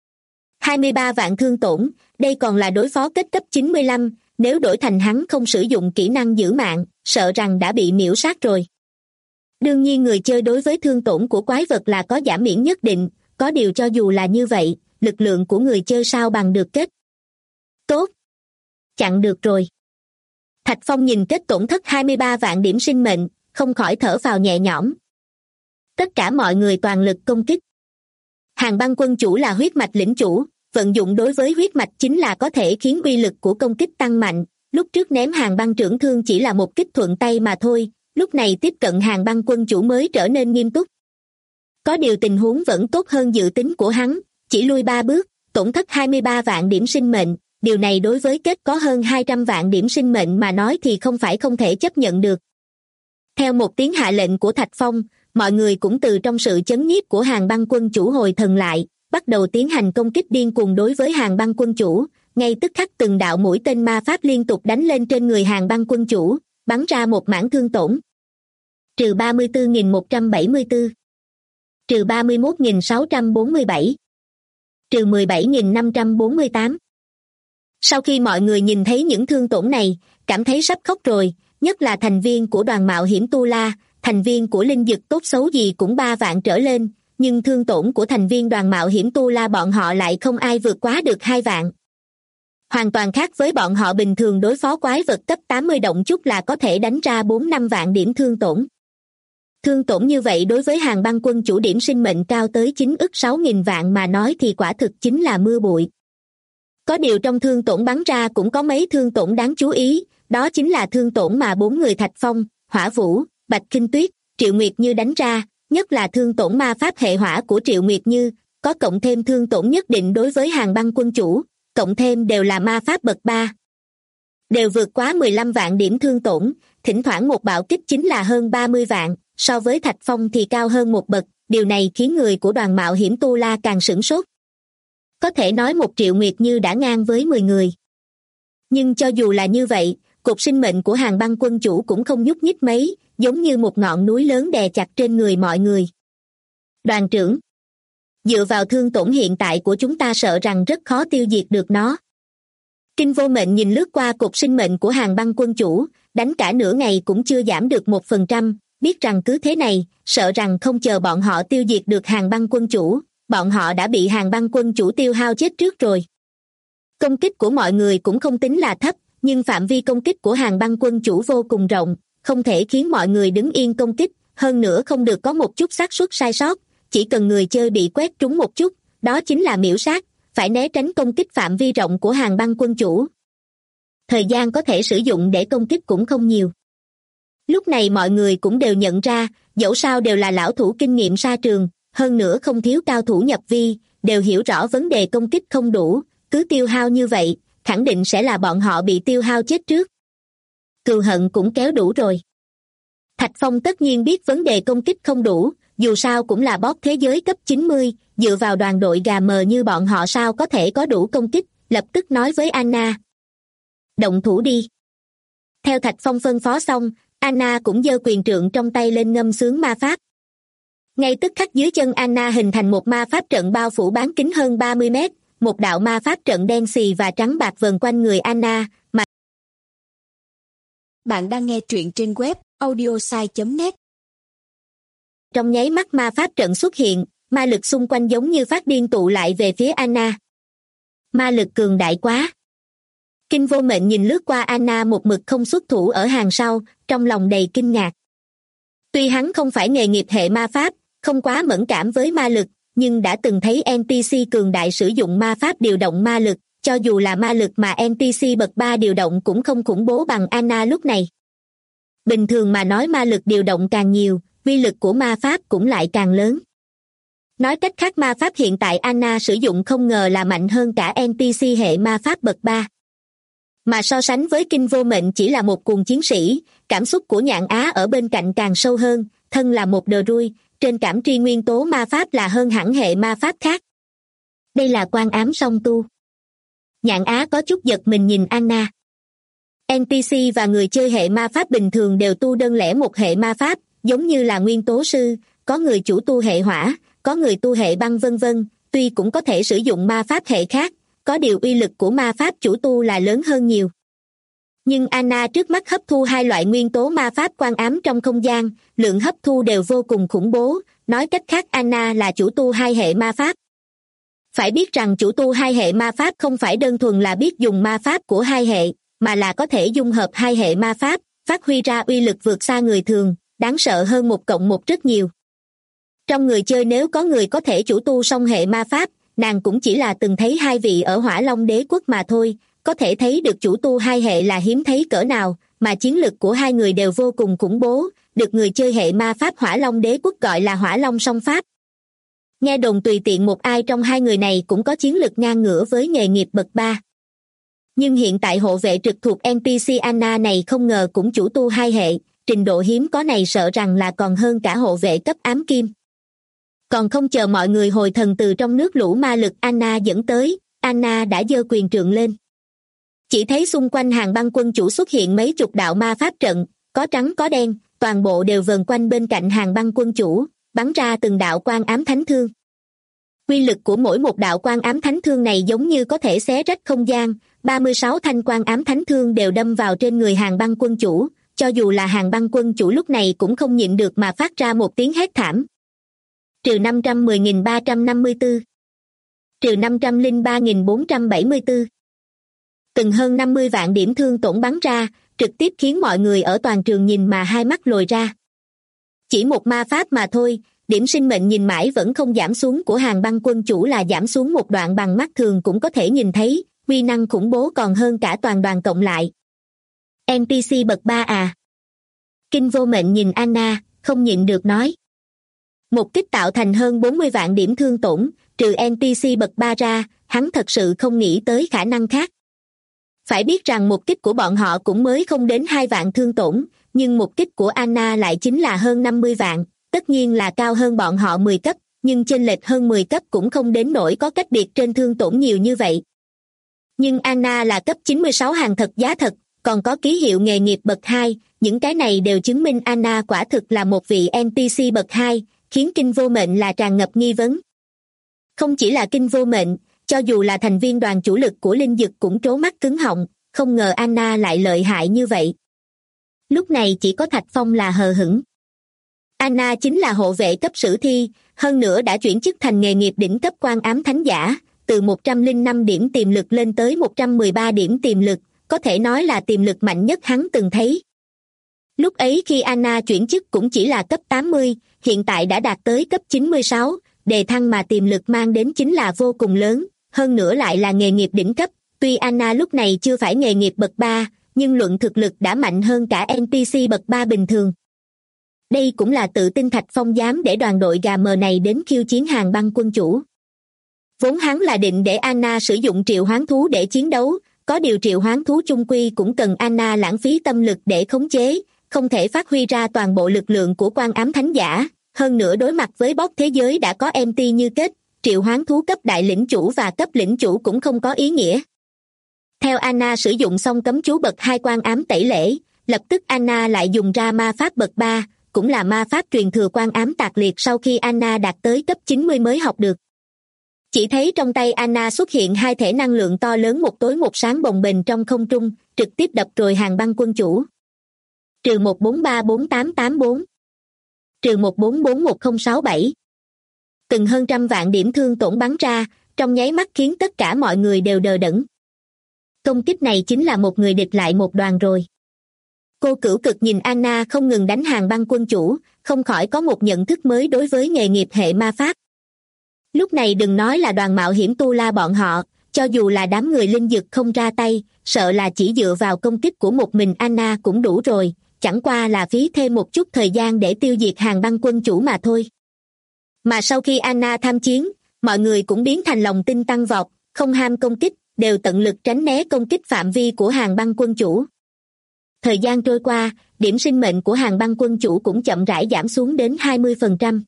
23 vạn thương tổn, đây còn là đối phó kết cấp 95, nếu đổi thành hắn không sử dụng kỹ năng giữ mạng, sợ rằng đã bị miễu sát rồi. Đương nhiên người chơi đối với thương tổn của quái vật là có giảm miễn nhất định, có điều cho dù là như vậy, lực lượng của người chơi sao bằng được kết. Tốt. Chặn được rồi. Thạch Phong nhìn kết tổn thất 23 vạn điểm sinh mệnh, không khỏi thở phào nhẹ nhõm. Tất cả mọi người toàn lực công kích. Hàng Băng quân chủ là huyết mạch lĩnh chủ, vận dụng đối với huyết mạch chính là có thể khiến uy lực của công kích tăng mạnh, lúc trước ném Hàng Băng trưởng thương chỉ là một kích thuận tay mà thôi, lúc này tiếp cận Hàng Băng quân chủ mới trở nên nghiêm túc. Có điều tình huống vẫn tốt hơn dự tính của hắn, chỉ lui 3 bước, tổn thất 23 vạn điểm sinh mệnh, điều này đối với kết có hơn 200 vạn điểm sinh mệnh mà nói thì không phải không thể chấp nhận được. Theo một tiếng hạ lệnh của Thạch Phong, mọi người cũng từ trong sự chấn nhiếp của Hàng Băng quân chủ hồi thần lại, bắt đầu tiến hành công kích điên cuồng đối với Hàng Băng quân chủ, ngay tức khắc từng đạo mũi tên ma pháp liên tục đánh lên trên người Hàng Băng quân chủ, bắn ra một mảng thương tổn. Trừ 34.174, trừ 31.647, trừ 17.548. Sau khi mọi người nhìn thấy những thương tổn này, cảm thấy sắp khóc rồi, nhất là thành viên của đoàn mạo hiểm Tu La, thành viên của linh dực tốt xấu gì cũng 3 vạn trở lên, nhưng thương tổn của thành viên đoàn mạo hiểm Tu La bọn họ lại không ai vượt quá được 2 vạn. Hoàn toàn khác với bọn họ bình thường đối phó quái vật cấp 80 động chút là có thể đánh ra 4-5 vạn điểm thương tổn. Thương tổn như vậy đối với Hàng Băng quân chủ điểm sinh mệnh cao tới 9 ức 6.000 vạn mà nói thì quả thực chính là mưa bụi. Có điều trong thương tổn bắn ra cũng có mấy thương tổn đáng chú ý, đó chính là thương tổn mà 4 người Thạch Phong, Hỏa Vũ, Bạch Kinh Tuyết, Triệu Nguyệt Như đánh ra, nhất là thương tổn ma pháp hệ hỏa của Triệu Nguyệt Như, có cộng thêm thương tổn nhất định đối với Hàng Băng quân chủ, cộng thêm đều là ma pháp bậc 3. Đều vượt quá 15 vạn điểm thương tổn, thỉnh thoảng một bạo kích chính là hơn 30 vạn, so với Thạch Phong thì cao hơn một bậc, điều này khiến người của đoàn mạo hiểm Tu La càng sửng sốt. Có thể nói 1 triệu nguyệt như đã ngang với 10 người. Nhưng cho dù là như vậy, cột sinh mệnh của Hàn Băng quân chủ cũng không nhúc nhích mấy, giống như một ngọn núi lớn đè chặt trên người mọi người. Đoàn trưởng, dựa vào thương tổn hiện tại của chúng ta sợ rằng rất khó tiêu diệt được nó. Kinh Vô Mệnh nhìn lướt qua cột sinh mệnh của Hàn Băng quân chủ, đánh cả nửa ngày cũng chưa giảm được 1%, biết rằng cứ thế này, sợ rằng không chờ bọn họ tiêu diệt được Hàn Băng quân chủ, bọn họ đã bị Hàn Băng quân chủ tiêu hao chết trước rồi. Công kích của mọi người cũng không tính là thấp, nhưng phạm vi công kích của Hàn Băng quân chủ vô cùng rộng, không thể khiến mọi người đứng yên công kích, hơn nữa không được có một chút xác suất sai sót, chỉ cần người chơi bị quét trúng một chút, đó chính là miểu sát, phải né tránh công kích phạm vi rộng của Hàn Băng quân chủ. Thời gian có thể sử dụng để công kích cũng không nhiều. Lúc này mọi người cũng đều nhận ra, dẫu sao đều là lão thủ kinh nghiệm sa trường, hơn nữa không thiếu cao thủ nhập vi, đều hiểu rõ vấn đề công kích không đủ, cứ tiêu hao như vậy, khẳng định sẽ là bọn họ bị tiêu hao chết trước. Cừu hận cũng kéo đủ rồi. Thạch Phong tất nhiên biết vấn đề công kích không đủ, dù sao cũng là boss thế giới cấp 90, dựa vào đoàn đội gà mờ như bọn họ sao có thể có đủ công kích, lập tức nói với Anna. Động thủ đi. Theo Thạch Phong phân phó xong, Anna cũng giơ quyền trượng trong tay lên ngâm sướng ma pháp. Ngay tức khắc dưới chân Anna hình thành một ma pháp trận bao phủ bán kính hơn 30 mét, một đạo ma pháp trận đen xì và trắng bạc vờn quanh người Anna, mà... Bạn đang nghe truyện trên web audiosai.net. Trong nháy mắt ma pháp trận xuất hiện, ma lực xung quanh giống như phát điên tụ lại về phía Anna. Ma lực cường đại quá. Kinh Vô Mệnh nhìn lướt qua Anna một mực không xuất thủ ở hàng sau, trong lòng đầy kinh ngạc. Tuy hắn không phải nghề nghiệp hệ ma pháp, không quá mẫn cảm với ma lực, nhưng đã từng thấy NPC cường đại sử dụng ma pháp điều động ma lực, cho dù là ma lực mà NPC bậc 3 điều động cũng không khủng bố bằng Anna lúc này. Bình thường mà nói ma lực điều động càng nhiều, uy lực của ma pháp cũng lại càng lớn. Nói cách khác ma pháp hiện tại Anna sử dụng không ngờ là mạnh hơn cả NPC hệ ma pháp bậc 3. Mà so sánh với Kinh Vô Mệnh chỉ là một cuồng chiến sĩ, cảm xúc của Nhạn Á ở bên cạnh càng sâu hơn, thân là một druid, trên cảm tri nguyên tố ma pháp là hơn hẳn hệ ma pháp khác. Đây là quan ám song tu. Nhạn Á có chút giật mình nhìn Anna. NPC và người chơi hệ ma pháp bình thường đều tu đơn lẻ một hệ ma pháp, giống như là nguyên tố sư, có người chủ tu hệ hỏa, có người tu hệ băng vân vân, tuy cũng có thể sử dụng ma pháp hệ khác, có điều uy lực của ma pháp chủ tu là lớn hơn nhiều. Nhưng Anna trước mắt hấp thu 2 loại nguyên tố ma pháp quan ám trong không gian, lượng hấp thu đều vô cùng khủng bố, nói cách khác Anna là chủ tu 2 hệ ma pháp. Phải biết rằng chủ tu 2 hệ ma pháp không phải đơn thuần là biết dùng ma pháp của 2 hệ, mà là có thể dung hợp 2 hệ ma pháp, phát huy ra uy lực vượt xa người thường, đáng sợ hơn 1+1 rất nhiều. Trong người chơi nếu có người có thể chủ tu song hệ ma pháp, nàng cũng chỉ là từng thấy 2 vị ở Hỏa Long Đế Quốc mà thôi, có thể thấy được chủ tu 2 hệ là hiếm thấy cỡ nào, mà chiến lực của 2 người đều vô cùng khủng bố, được người chơi hệ ma pháp Hỏa Long Đế Quốc gọi là Hỏa Long song pháp. Nghe đồn tùy tiện một ai trong 2 người này cũng có chiến lực ngang ngửa với nghề nghiệp bậc 3. Nhưng hiện tại hộ vệ trực thuộc NPC Anna này không ngờ cũng chủ tu 2 hệ, trình độ hiếm có này sợ rằng là còn hơn cả hộ vệ cấp ám kim. Còn không chờ mọi người hồi thần từ trong nước lũ ma lực Anna dẫn tới, Anna đã giơ quyền trượng lên. Chỉ thấy xung quanh Hàn Băng quân chủ xuất hiện mấy chục đạo ma pháp trận, có trắng có đen, toàn bộ đều vờn quanh bên cạnh Hàn Băng quân chủ, bắn ra từng đạo quang ám thánh thương. Quy lực của mỗi một đạo quang ám thánh thương này giống như có thể xé rách không gian, 36 thanh quang ám thánh thương đều đâm vào trên người Hàn Băng quân chủ, cho dù là Hàn Băng quân chủ lúc này cũng không nhịn được mà phát ra một tiếng hét thảm. Trừ 510.354. Trừ 503.474. Từng hơn 50 vạn điểm thương tổn bắn ra, trực tiếp khiến mọi người ở toàn trường nhìn mà hai mắt lồi ra. Chỉ một ma pháp mà thôi, điểm sinh mệnh nhìn mãi vẫn không giảm xuống của Hàn Băng quân chủ là giảm xuống một đoạn bằng mắt thường cũng có thể nhìn thấy, uy năng khủng bố còn hơn cả toàn đoàn cộng lại. NPC bậc 3 à? Kinh Vô Mệnh nhìn Anna, không nhịn được nói. Một kích tạo thành hơn 40 vạn điểm thương tổn, trừ NPC bậc 3 ra, hắn thật sự không nghĩ tới khả năng khác. Phải biết rằng một kích của bọn họ cũng mới không đến 2 vạn thương tổn, nhưng mục kích của Anna lại chính là hơn 50 vạn, tất nhiên là cao hơn bọn họ 10 cấp, nhưng chênh lệch hơn 10 cấp cũng không đến nỗi có cách biệt trên thương tổn nhiều như vậy. Nhưng Anna là cấp 96 hàng thật giá thật, còn có ký hiệu nghề nghiệp bậc 2, những cái này đều chứng minh Anna quả thực là một vị NPC bậc 2, khiến Kinh Vô Mệnh là tràn ngập nghi vấn. Không chỉ là Kinh Vô Mệnh, cho dù là thành viên đoàn chủ lực của Linh Dực cũng trố mắt cứng họng, không ngờ Anna lại lợi hại như vậy. Lúc này chỉ có Thạch Phong là hờ hững. Anna chính là hộ vệ cấp sử thi, hơn nữa đã chuyển chức thành nghề nghiệp đỉnh cấp quan ám thánh giả, từ 105 điểm tiềm lực lên tới 113 điểm tiềm lực, có thể nói là tiềm lực mạnh nhất hắn từng thấy. Lúc ấy khi Anna chuyển chức cũng chỉ là cấp 80, hiện tại đã đạt tới cấp 96, đề thăng mà tiềm lực mang đến chính là vô cùng lớn, hơn nữa lại là nghề nghiệp đỉnh cấp. Tuy Anna lúc này chưa phải nghề nghiệp bậc 3, nhưng luận thực lực đã mạnh hơn cả NPC bậc 3 bình thường. Đây cũng là tự tin Thạch Phong dám để đoàn đội gà mờ này đến khiêu chiến Hàng Băng quân chủ. Vốn hắn là định để Anna sử dụng triệu hoán thú để chiến đấu, có điều triệu hoán thú chung quy cũng cần Anna lãng phí tâm lực để khống chế, không thể phát huy ra toàn bộ lực lượng của quan ám thánh giả. Hơn nữa đối mặt với boss thế giới đã có MT như kết, triệu hoán thú cấp đại lĩnh chủ và cấp lĩnh chủ cũng không có ý nghĩa. Theo Anna sử dụng xong cấm chú bậc 2 quan ám tẩy lễ, lập tức Anna lại dùng ra ma pháp bậc 3, cũng là ma pháp truyền thừa quan ám tạc liệt sau khi Anna đạt tới cấp 90 mới học được. Chỉ thấy trong tay Anna xuất hiện hai thể năng lượng to lớn một tối một sáng bồng bềnh trong không trung, trực tiếp đập rồi Hàng Băng quân chủ. Trừ 1434884. Trừ 1441067. Từng hơn trăm vạn điểm thương tổn bắn ra, trong nháy mắt khiến tất cả mọi người đều đờ đẫn. Công kích này chính là một người địch lại một đoàn rồi. Cô Cửu Cực nhìn Anna không ngừng đánh Hàng Băng quân chủ, không khỏi có một nhận thức mới đối với nghề nghiệp hệ ma pháp. Lúc này đừng nói là đoàn mạo hiểm Tu La bọn họ, cho dù là đám người linh dực không ra tay, sợ là chỉ dựa vào công kích của một mình Anna cũng đủ rồi, chẳng qua là phí thêm một chút thời gian để tiêu diệt Hàng Băng quân chủ mà thôi. Mà sau khi Anna tham chiến, mọi người cũng biến thành lòng tin tăng vọt, không ham công kích, đều tận lực tránh né công kích phạm vi của Hàng Băng quân chủ. Thời gian trôi qua, điểm sinh mệnh của Hàng Băng quân chủ cũng chậm rãi giảm xuống đến 20%.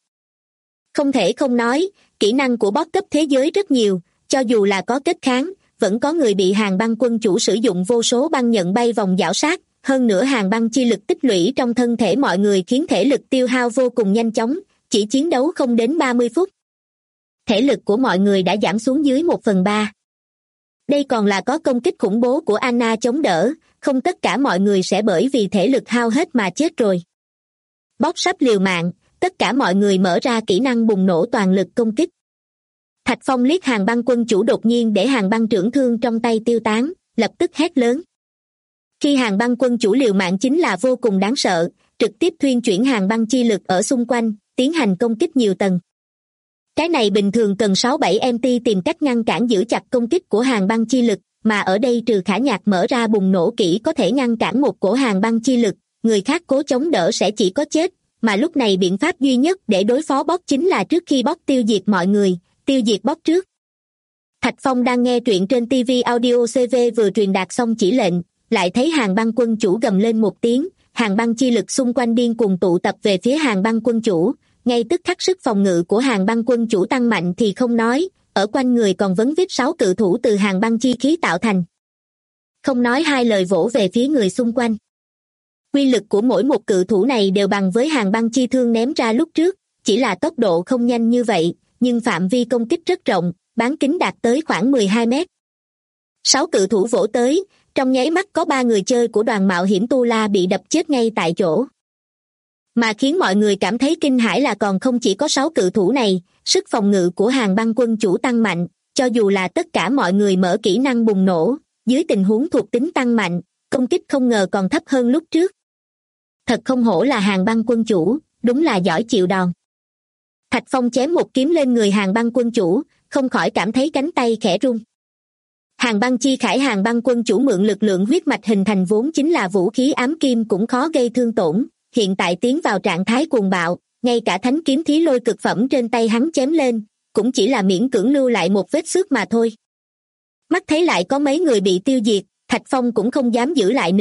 Không thể không nói, kỹ năng của boss cấp thế giới rất nhiều, cho dù là có kết kháng, vẫn có người bị Hàng Băng quân chủ sử dụng vô số băng nhận bay vòng giảo sát, hơn nữa Hàng Băng chi lực tích lũy trong thân thể mọi người khiến thể lực tiêu hao vô cùng nhanh chóng, chỉ chiến đấu không đến 30 phút. Thể lực của mọi người đã giảm xuống dưới 1/3. Đây còn là có công kích khủng bố của Anna chống đỡ, không tất cả mọi người sẽ bởi vì thể lực hao hết mà chết rồi. Boss sắp liều mạng, tất cả mọi người mở ra kỹ năng bùng nổ toàn lực công kích. Thạch Phong liếc Hàng Băng quân chủ đột nhiên để Hàng Băng trưởng thương trong tay tiêu tán, lập tức hét lớn. Khi Hàng Băng quân chủ liều mạng chính là vô cùng đáng sợ, trực tiếp thuyên chuyển Hàng Băng chi lực ở xung quanh, tiến hành công kích nhiều tầng. Cái này bình thường cần 6-7 MT tìm cách ngăn cản giữ chặt công kích của Hàng Băng chi lực, mà ở đây trừ Khả Nhạc mở ra bùng nổ kỹ có thể ngăn cản một cổ Hàng Băng chi lực, người khác cố chống đỡ sẽ chỉ có chết, mà lúc này biện pháp duy nhất để đối phó boss chính là trước khi boss tiêu diệt mọi người, tiêu diệt boss trước. Thạch Phong đang nghe truyện trên TV Audio CV vừa truyền đạt xong chỉ lệnh, lại thấy Hàng Băng quân chủ gầm lên một tiếng, Hàng Băng chi lực xung quanh điên cuồng tụ tập về phía Hàng Băng quân chủ, ngay tức khắc sức phòng ngự của Hàng Băng quân chủ tăng mạnh thì không nói, ở quanh người còn vấn vít 6 cự thủ từ Hàng Băng chi khí tạo thành. Không nói hai lời vỗ về phía người xung quanh. Quy lực của mỗi một cự thủ này đều bằng với Hàng Băng chi thương ném ra lúc trước, chỉ là tốc độ không nhanh như vậy, nhưng phạm vi công kích rất rộng, bán kính đạt tới khoảng 12 mét. 6 cự thủ vỗ tới, trong nháy mắt có 3 người chơi của đoàn mạo hiểm Tu La bị đập chết ngay tại chỗ. Mà khiến mọi người cảm thấy kinh hãi là còn không chỉ có 6 cự thủ này, sức phòng ngự của Hàng Băng quân chủ tăng mạnh, cho dù là tất cả mọi người mở kỹ năng bùng nổ, dưới tình huống thuộc tính tăng mạnh, công kích không ngờ còn thấp hơn lúc trước. Thật không hổ là Hàng Băng quân chủ, đúng là giỏi chịu đòn. Thạch Phong chém một kiếm lên người Hàng Băng quân chủ, không khỏi cảm thấy cánh tay khẽ run. Hàng Băng chi khải Hàng Băng quân chủ mượn lực lượng huyết mạch hình thành vốn chính là vũ khí ám kim cũng khó gây thương tổn, hiện tại tiến vào trạng thái cuồng bạo, ngay cả thánh kiếm thí lôi cực phẩm trên tay hắn chém lên, cũng chỉ là miễn cưỡng lưu lại một vết xước mà thôi. Mắt thấy lại có mấy người bị tiêu diệt, Thạch Phong cũng không dám giữ lại nữa,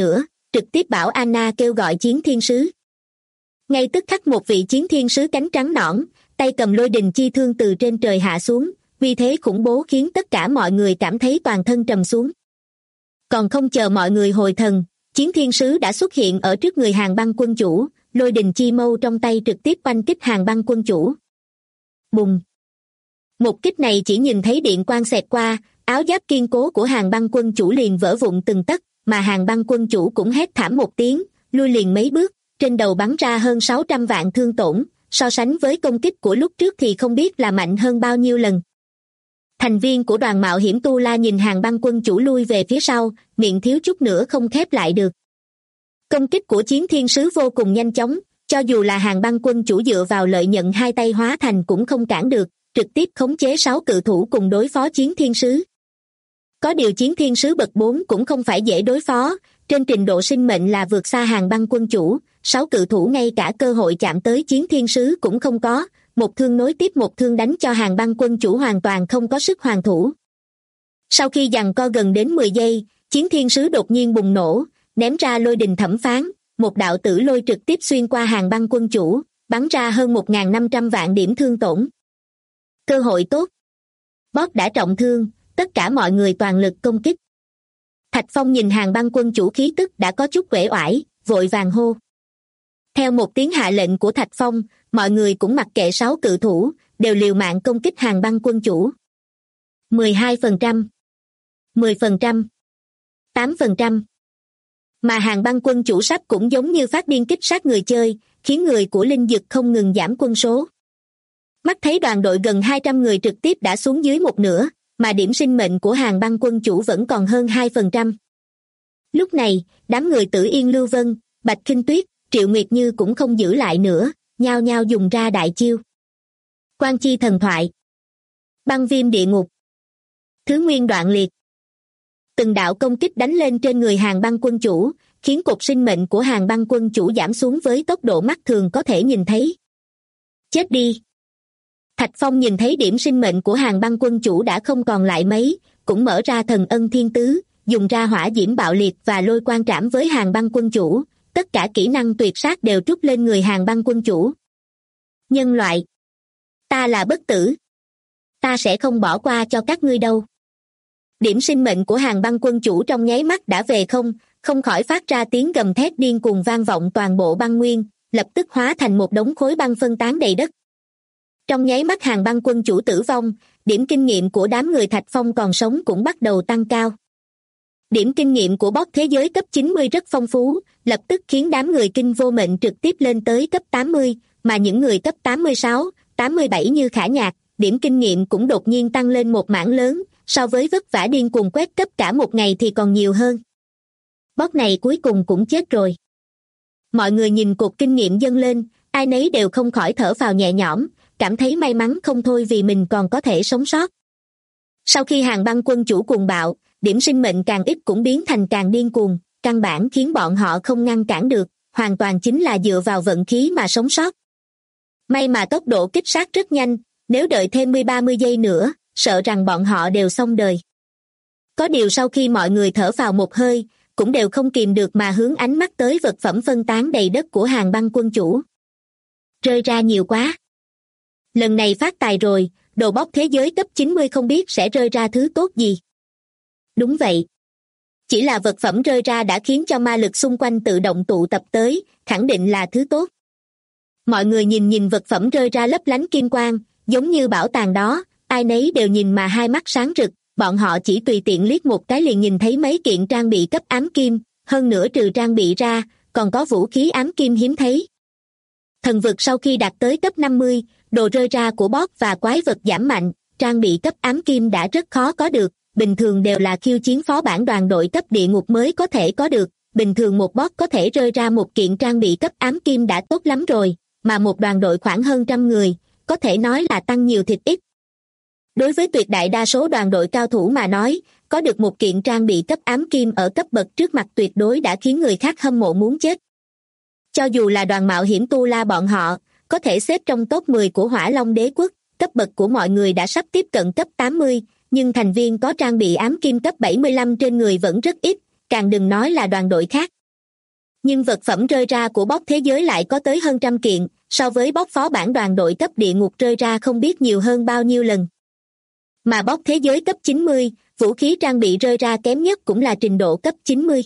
trực tiếp bảo Anna kêu gọi chiến thiên sứ. Ngay tức khắc một vị chiến thiên sứ cánh trắng nõn, tay cầm lôi đình chi thương từ trên trời hạ xuống, uy thế khủng bố khiến tất cả mọi người cảm thấy toàn thân trầm xuống. Còn không chờ mọi người hồi thần, chiến thiên sứ đã xuất hiện ở trước người Hàn Băng quân chủ, lôi đình chi mâu trong tay trực tiếp oanh kích Hàn Băng quân chủ. Bùng! Một kích này chỉ nhìn thấy điện quang xẹt qua, áo giáp kiên cố của Hàn Băng quân chủ liền vỡ vụn từng tấc, mà Hàn Băng quân chủ cũng hét thảm một tiếng, lui liền mấy bước, trên đầu bắn ra hơn 600 vạn thương tổn, so sánh với công kích của lúc trước thì không biết là mạnh hơn bao nhiêu lần. Thành viên của đoàn mạo hiểm Tu La nhìn Hàn Băng quân chủ lui về phía sau, miệng thiếu chút nữa không khép lại được. Công kích của chiến thiên sứ vô cùng nhanh chóng, cho dù là Hàn Băng quân chủ dựa vào lợi nhận hai tay hóa thành cũng không cản được, trực tiếp khống chế 6 cự thủ cùng đối phó chiến thiên sứ. Có điều chiến thiên sứ bậc 4 cũng không phải dễ đối phó, trên trình độ sinh mệnh là vượt xa Hàn Băng quân chủ, 6 cự thủ ngay cả cơ hội chạm tới chiến thiên sứ cũng không có, một thương nối tiếp một thương đánh cho Hàn Băng quân chủ hoàn toàn không có sức hoàn thủ. Sau khi giằng co gần đến 10 giây, chiến thiên sứ đột nhiên bùng nổ, ném ra lôi đình thẩm phán, một đạo tử lôi trực tiếp xuyên qua Hàn Băng quân chủ, bắn ra hơn 1.500 vạn điểm thương tổn. Cơ hội tốt. Boss đã trọng thương, tất cả mọi người toàn lực công kích. Thạch Phong nhìn Hàn Băng quân chủ khí tức đã có chút uể oải, vội vàng hô. Theo một tiếng hạ lệnh của Thạch Phong, mọi người cũng mặc kệ 6 cự thủ, đều liều mạng công kích Hàn Băng quân chủ. 12%, 10%, 8%. Mà Hàn Băng quân chủ sắp cũng giống như phát điên kích sát người chơi, khiến người của Linh Dực không ngừng giảm quân số. Mắt thấy đoàn đội gần 200 người trực tiếp đã xuống dưới một nửa, mà điểm sinh mệnh của Hàn Băng quân chủ vẫn còn hơn 2%. Lúc này, đám người Tử Yên Lưu Vân, Bạch Khinh Tuyết, Triệu Nguyệt Như cũng không giữ lại nữa, nhao nhao dùng ra đại chiêu. Quan chi thần thoại, băng viêm địa ngục, thứ nguyên đoạn liệt. Từng đạo công kích đánh lên trên người Hàn Băng quân chủ, khiến cột sinh mệnh của Hàn Băng quân chủ giảm xuống với tốc độ mắt thường có thể nhìn thấy. Chết đi! Thạch Phong nhìn thấy điểm sinh mệnh của Hàn Băng quân chủ đã không còn lại mấy, cũng mở ra thần ân thiên tứ, dùng ra hỏa diễm bạo liệt và lôi quang trảm với Hàn Băng quân chủ, tất cả kỹ năng tuyệt sát đều trút lên người Hàn Băng quân chủ. Nhân loại! Ta là bất tử! Ta sẽ không bỏ qua cho các ngươi đâu! Điểm sinh mệnh của Hàn Băng quân chủ trong nháy mắt đã về không khỏi phát ra tiếng gầm thét điên cuồng vang vọng toàn bộ băng nguyên, lập tức hóa thành một đống khối băng phân tán đầy đất. Trong nháy mắt Hàn Băng quân chủ tử vong, điểm kinh nghiệm của đám người Thạch Phong còn sống cũng bắt đầu tăng cao. Điểm kinh nghiệm của boss thế giới cấp 90 rất phong phú, lập tức khiến đám người kinh vô mệnh trực tiếp lên tới cấp 80, mà những người cấp 86, 87 như Khả Nhạc, điểm kinh nghiệm cũng đột nhiên tăng lên một mảng lớn, so với vất vả điên cuồng quét cấp cả một ngày thì còn nhiều hơn. Boss này cuối cùng cũng chết rồi. Mọi người nhìn cột kinh nghiệm dâng lên, ai nấy đều không khỏi thở phào nhẹ nhõm, cảm thấy may mắn không thôi vì mình còn có thể sống sót. Sau khi Hàn Băng quân chủ cuồng bạo, điểm sinh mệnh càng ít cũng biến thành càng điên cuồng, căn bản khiến bọn họ không ngăn cản được, hoàn toàn chính là dựa vào vận khí mà sống sót. May mà tốc độ kích sát rất nhanh, nếu đợi thêm 10-30 giây nữa, sợ rằng bọn họ đều xong đời. Có điều sau khi mọi người thở phào một hơi, cũng đều không kìm được mà hướng ánh mắt tới vật phẩm phân tán đầy đất của Hàn Băng quân chủ. Rơi ra nhiều quá. Lần này phát tài rồi, đồ bóc thế giới cấp 90 không biết sẽ rơi ra thứ tốt gì. Đúng vậy. Chỉ là vật phẩm rơi ra đã khiến cho ma lực xung quanh tự động tụ tập tới, khẳng định là thứ tốt. Mọi người nhìn vật phẩm rơi ra lấp lánh kim quang, giống như bảo tàng đó, ai nấy đều nhìn mà hai mắt sáng rực, bọn họ chỉ tùy tiện liếc một cái liền nhìn thấy mấy kiện trang bị cấp ám kim, hơn nữa trừ trang bị ra, còn có vũ khí ám kim hiếm thấy. Thần vực sau khi đạt tới cấp 50, đồ rơi ra của boss và quái vật giảm mạnh, trang bị cấp ám kim đã rất khó có được, bình thường đều là khiêu chiến phó bản đoàn đội cấp địa ngục mới có thể có được, bình thường một boss có thể rơi ra một kiện trang bị cấp ám kim đã tốt lắm rồi, mà một đoàn đội khoảng hơn 100 người, có thể nói là tăng nhiều thịt ít. Đối với tuyệt đại đa số đoàn đội cao thủ mà nói, có được một kiện trang bị cấp ám kim ở cấp bậc trước mặt tuyệt đối đã khiến người khác hâm mộ muốn chết. Cho dù là đoàn mạo hiểm Tu La bọn họ, có thể xếp trong top 10 của Hỏa Long Đế Quốc, cấp bậc của mọi người đã sắp tiếp cận cấp 80, nhưng thành viên có trang bị ám kim cấp 75 trên người vẫn rất ít, càng đừng nói là đoàn đội khác. Nhưng vật phẩm rơi ra của bóc thế giới lại có tới hơn 100 kiện, so với bóc phó bản đoàn đội cấp địa ngục rơi ra không biết nhiều hơn bao nhiêu lần. Mà bóc thế giới cấp 90, vũ khí trang bị rơi ra kém nhất cũng là trình độ cấp 90.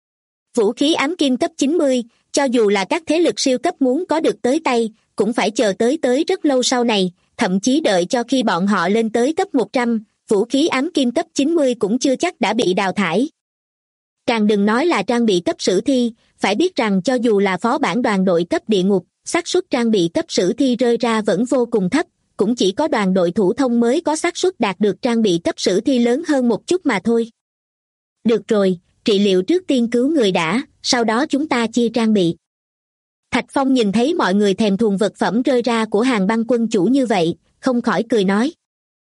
Vũ khí ám kim cấp 90, cho dù là các thế lực siêu cấp muốn có được tới tay, cũng phải chờ tới rất lâu sau này, thậm chí đợi cho khi bọn họ lên tới cấp 100, vũ khí ám kim cấp 90 cũng chưa chắc đã bị đào thải. Càng đừng nói là trang bị cấp sử thi, phải biết rằng cho dù là phó bản đoàn đội cấp địa ngục, xác suất trang bị cấp sử thi rơi ra vẫn vô cùng thấp, cũng chỉ có đoàn đội thủ thông mới có xác suất đạt được trang bị cấp sử thi lớn hơn một chút mà thôi. Được rồi, trị liệu trước tiên cứu người đã, sau đó chúng ta chia trang bị. Thạch Phong nhìn thấy mọi người thèm thuồng vật phẩm rơi ra của Hàng Băng quân chủ như vậy, không khỏi cười nói.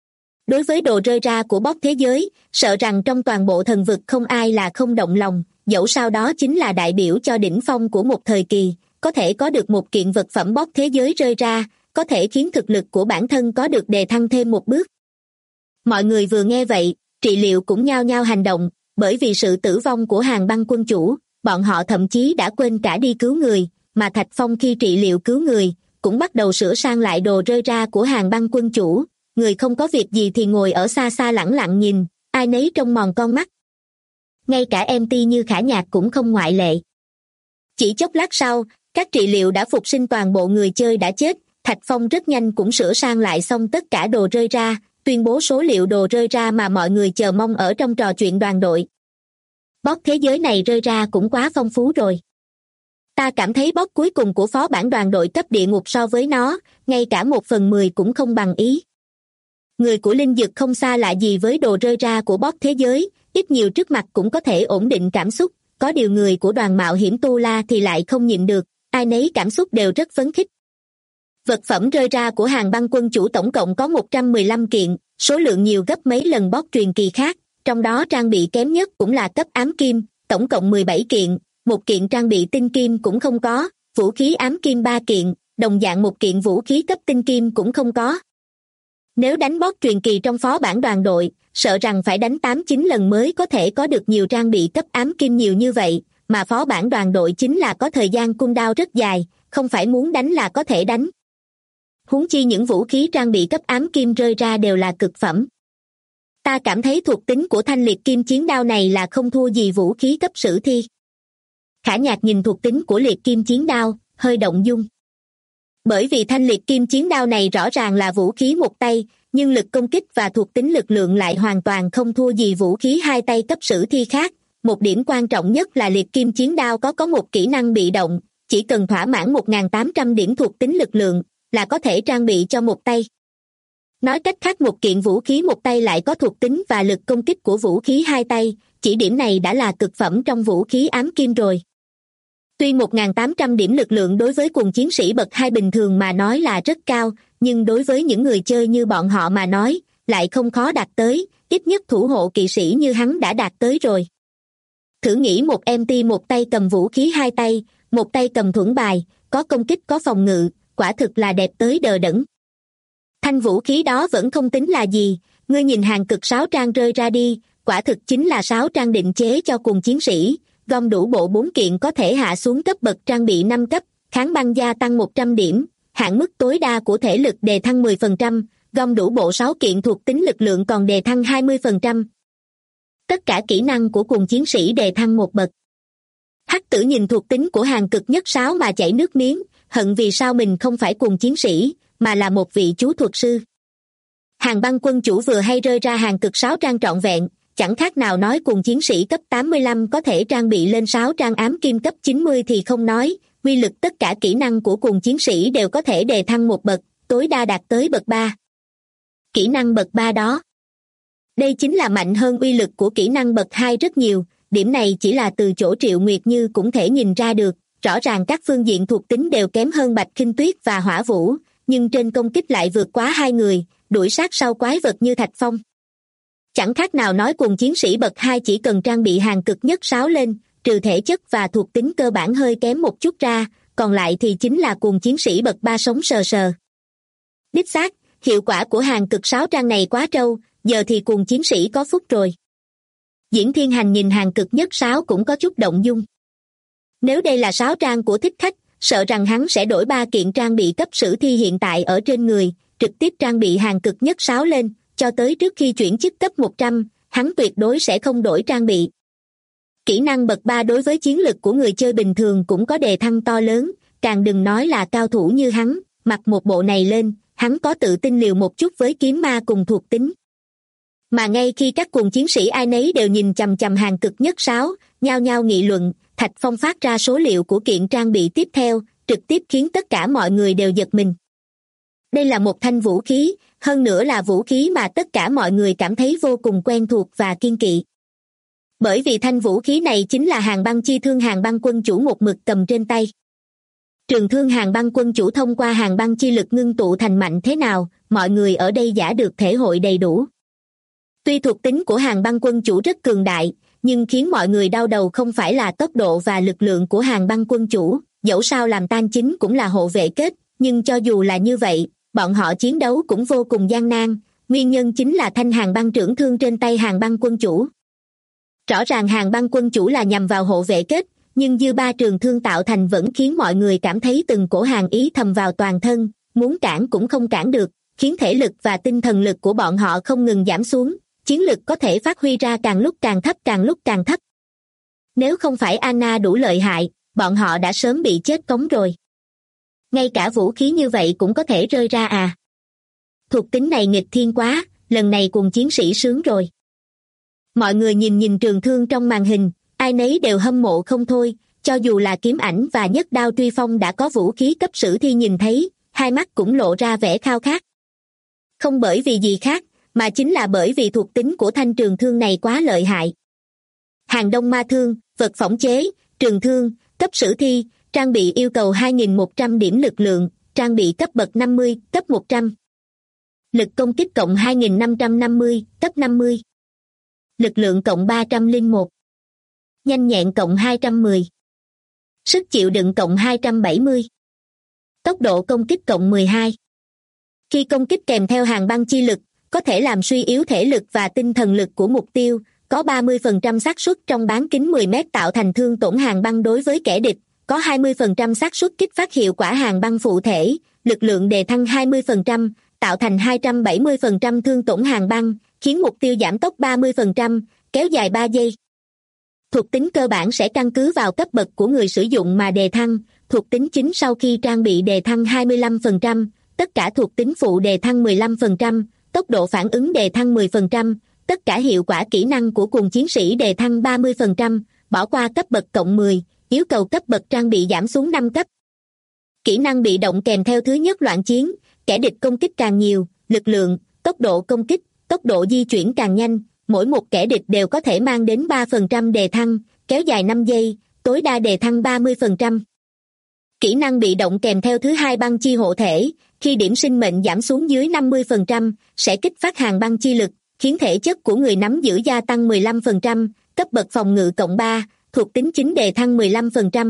Đối với đồ rơi ra của bóc thế giới, sợ rằng trong toàn bộ thần vực không ai là không động lòng, dẫu sao đó chính là đại biểu cho đỉnh phong của một thời kỳ, có thể có được một kiện vật phẩm bóc thế giới rơi ra, có thể khiến thực lực của bản thân có được đề thăng thêm một bước. Mọi người vừa nghe vậy, trị liệu cũng nhao nhao hành động, bởi vì sự tử vong của Hàng Băng quân chủ, bọn họ thậm chí đã quên cả đi cứu người, mà Thạch Phong khi trị liệu cứu người, cũng bắt đầu sửa sang lại đồ rơi ra của Hàng Băng quân chủ, người không có việc gì thì ngồi ở xa xa lẳng lặng nhìn, ai nấy trông mòn con mắt. Ngay cả MT như Khả Nhạc cũng không ngoại lệ. Chỉ chốc lát sau, các trị liệu đã phục sinh toàn bộ người chơi đã chết, Thạch Phong rất nhanh cũng sửa sang lại xong tất cả đồ rơi ra, tuyên bố số liệu đồ rơi ra mà mọi người chờ mong ở trong trò chuyện đoàn đội. Boss thế giới này rơi ra cũng quá phong phú rồi. Ta cảm thấy boss cuối cùng của phó bản đoàn đội cấp địa ngục so với nó, ngay cả 1/10 cũng không bằng ý. Người của linh dực không xa lạ gì với đồ rơi ra của boss thế giới, ít nhiều trước mặt cũng có thể ổn định cảm xúc, có điều người của đoàn mạo hiểm Tu La thì lại không nhịn được, ai nấy cảm xúc đều rất phấn khích. Vật phẩm rơi ra của Hàng Băng quân chủ tổng cộng có 115 kiện, số lượng nhiều gấp mấy lần boss truyền kỳ khác, trong đó trang bị kém nhất cũng là cấp ám kim, tổng cộng 17 kiện, một kiện trang bị tinh kim cũng không có, vũ khí ám kim 3 kiện, đồng dạng một kiện vũ khí cấp tinh kim cũng không có. Nếu đánh boss truyền kỳ trong phó bản đoàn đội, sợ rằng phải đánh 8-9 lần mới có thể có được nhiều trang bị cấp ám kim nhiều như vậy, mà phó bản đoàn đội chính là có thời gian cooldown rất dài, không phải muốn đánh là có thể đánh. Huống chi những vũ khí trang bị cấp ám kim rơi ra đều là cực phẩm. Ta cảm thấy thuộc tính của thanh liệt kim chiến đao này là không thua gì vũ khí cấp sử thi. Khả Nhạc nhìn thuộc tính của liệt kim chiến đao, hơi động dung. Bởi vì thanh liệt kim chiến đao này rõ ràng là vũ khí một tay, nhưng lực công kích và thuộc tính lực lượng lại hoàn toàn không thua gì vũ khí hai tay cấp sử thi khác. Một điểm quan trọng nhất là liệt kim chiến đao có một kỹ năng bị động, chỉ cần thỏa mãn 1.800 điểm thuộc tính lực lượng, là có thể trang bị cho một tay. Nói cách khác một kiện vũ khí một tay lại có thuộc tính và lực công kích của vũ khí hai tay, chỉ điểm này đã là cực phẩm trong vũ khí ám kim rồi. Tuy 1.800 điểm lực lượng đối với quần chiến sĩ bậc 2 bình thường mà nói là rất cao, nhưng đối với những người chơi như bọn họ mà nói, lại không khó đạt tới, ít nhất thủ hộ kỵ sĩ như hắn đã đạt tới rồi. Thử nghĩ một MT một tay cầm vũ khí hai tay, một tay cầm thuẫn bài, có công kích có phòng ngự, quả thực là đẹp tới đờ đẫn. Thanh vũ khí đó vẫn không tính là gì, ngươi nhìn hàng cực 6 trang rơi ra đi, quả thực chính là 6 trang định chế cho quần chiến sĩ, gom đủ bộ 4 kiện có thể hạ xuống cấp bậc trang bị 5 cấp, kháng băng gia tăng 100 điểm, hạn mức tối đa của thể lực đề thăng 10%, gom đủ bộ 6 kiện thuộc tính lực lượng còn đề thăng 20%. Tất cả kỹ năng của quần chiến sĩ đề thăng một bậc. Hắc Tử nhìn thuộc tính của hàng cực nhất 6 mà chảy nước miếng, hận vì sao mình không phải quần chiến sĩ, mà là một vị chú thuật sư. Hàng Băng quân chủ vừa hay rơi ra hàng cực 6 trang trọn vẹn, chẳng khác nào nói quần chiến sĩ cấp 85 có thể trang bị lên 6 trang ám kim cấp 90 thì không nói, uy lực tất cả kỹ năng của quần chiến sĩ đều có thể đề thăng một bậc, tối đa đạt tới bậc 3. Kỹ năng bậc 3 đó. Đây chính là mạnh hơn uy lực của kỹ năng bậc 2 rất nhiều, điểm này chỉ là từ chỗ Triệu Nguyệt Như cũng thể nhìn ra được, rõ ràng các phương diện thuộc tính đều kém hơn Bạch Khinh Tuyết và Hỏa Vũ, nhưng trên công kích lại vượt quá hai người, đuổi sát sau quái vật như Thạch Phong. Chẳng khác nào nói quần chiến sĩ bậc 2 chỉ cần trang bị hàng cực nhất 6 lên, trừ thể chất và thuộc tính cơ bản hơi kém một chút ra, còn lại thì chính là quần chiến sĩ bậc 3 sống sờ sờ. Đích xác, hiệu quả của hàng cực 6 trang này quá trâu, giờ thì quần chiến sĩ có phúc rồi. Diễn Thiên Hành nhìn hàng cực nhất 6 cũng có chút động dung. Nếu đây là sáo trang của thích khách, sợ rằng hắn sẽ đổi 3 kiện trang bị cấp sử thi hiện tại ở trên người, trực tiếp trang bị hàng cực nhất sáo lên, cho tới trước khi chuyển chức cấp 100, hắn tuyệt đối sẽ không đổi trang bị. Kỹ năng bậc 3 đối với chiến lực của người chơi bình thường cũng có đề thăng to lớn, càng đừng nói là cao thủ như hắn, mặc một bộ này lên, hắn có tự tin liều một chút với kiếm ma cùng thuộc tính. Mà ngay khi các cuồng chiến sĩ ai nấy đều nhìn chằm chằm hàng cực nhất sáo, nhao nhao nghị luận, Thạch Phong phát ra số liệu của kiện trang bị tiếp theo, trực tiếp khiến tất cả mọi người đều giật mình. Đây là một thanh vũ khí, hơn nữa là vũ khí mà tất cả mọi người cảm thấy vô cùng quen thuộc và kiêng kỵ. Bởi vì thanh vũ khí này chính là Hàn Băng Chi Thương Hàn Băng Quân Chủ một mực cầm trên tay. Trường thương Hàn Băng Quân Chủ thông qua Hàn Băng chi lực ngưng tụ thành mạnh thế nào, mọi người ở đây giả được thể hội đầy đủ. Tuy thuộc tính của Hàn Băng Quân Chủ rất cường đại, nhưng khiến mọi người đau đầu không phải là tốc độ và lực lượng của Hàn Băng Quân Chủ, dẫu sao làm tan chính cũng là hộ vệ kết, nhưng cho dù là như vậy, bọn họ chiến đấu cũng vô cùng gian nan, nguyên nhân chính là thanh Hàn Băng trưởng thương trên tay Hàn Băng Quân Chủ. Rõ ràng Hàn Băng Quân Chủ là nhằm vào hộ vệ kết, nhưng dư ba trường thương tạo thành vẫn khiến mọi người cảm thấy từng cổ hàn ý thầm vào toàn thân, muốn cản cũng không cản được, khiến thể lực và tinh thần lực của bọn họ không ngừng giảm xuống, chiến lực có thể phát huy ra càng lúc càng thấp càng lúc càng thấp. Nếu không phải Anna đủ lợi hại, bọn họ đã sớm bị chết cống rồi. Ngay cả vũ khí như vậy cũng có thể rơi ra à? Thuộc tính này nghịch thiên quá, lần này cùng chiến sĩ sướng rồi. Mọi người nhìn trường thương trong màn hình, ai nấy đều hâm mộ không thôi, cho dù là Kiếm Ảnh và Nhất Đao Truy Phong đã có vũ khí cấp sử thi nhìn thấy, hai mắt cũng lộ ra vẻ khao khát. Không bởi vì gì khác, mà chính là bởi vì thuộc tính của thanh trường thương này quá lợi hại. Hàng Đông Ma Thương, vật phỏng chế, trường thương, cấp sử thi, trang bị yêu cầu 2.100 điểm lực lượng, trang bị cấp bậc 50, cấp 100. Lực công kích cộng 2.550, cấp 50. Lực lượng cộng 301. Nhanh nhẹn cộng 210. Sức chịu đựng cộng 270. Tốc độ công kích cộng 12. Khi công kích kèm theo Hàn Băng chi lực, có thể làm suy yếu thể lực và tinh thần lực của mục tiêu, có 30% xác suất trong bán kính 10 mét tạo thành thương tổn Hàn Băng đối với kẻ địch, có 20% xác suất kích phát hiệu quả Hàn Băng phụ thể, lực lượng đề thăng 20%, tạo thành 270% thương tổn Hàn Băng, khiến mục tiêu giảm tốc 30%, kéo dài 3 giây. Thuộc tính cơ bản sẽ căn cứ vào cấp bậc của người sử dụng mà đề thăng, thuộc tính chính sau khi trang bị đề thăng 25%, tất cả thuộc tính phụ đề thăng 15%, tốc độ phản ứng đề thăng 10%, tất cả hiệu quả kỹ năng của cùng chiến sĩ đề thăng 30%, bỏ qua cấp bậc cộng 10, yêu cầu cấp bậc trang bị giảm xuống 5 cấp. Kỹ năng bị động kèm theo thứ nhất loạn chiến, kẻ địch công kích càng nhiều, lực lượng, tốc độ công kích, tốc độ di chuyển càng nhanh, mỗi một kẻ địch đều có thể mang đến 3% đề thăng, kéo dài 5 giây, tối đa đề thăng 30%. Kỹ năng bị động kèm theo thứ hai băng chi hộ thể, khi điểm sinh mệnh giảm xuống dưới 50%, sẽ kích phát Hàn Băng chi lực, khiến thể chất của người nắm giữ gia tăng 15%, cấp bậc phòng ngự cộng 3, thuộc tính chính đề thăng 15%.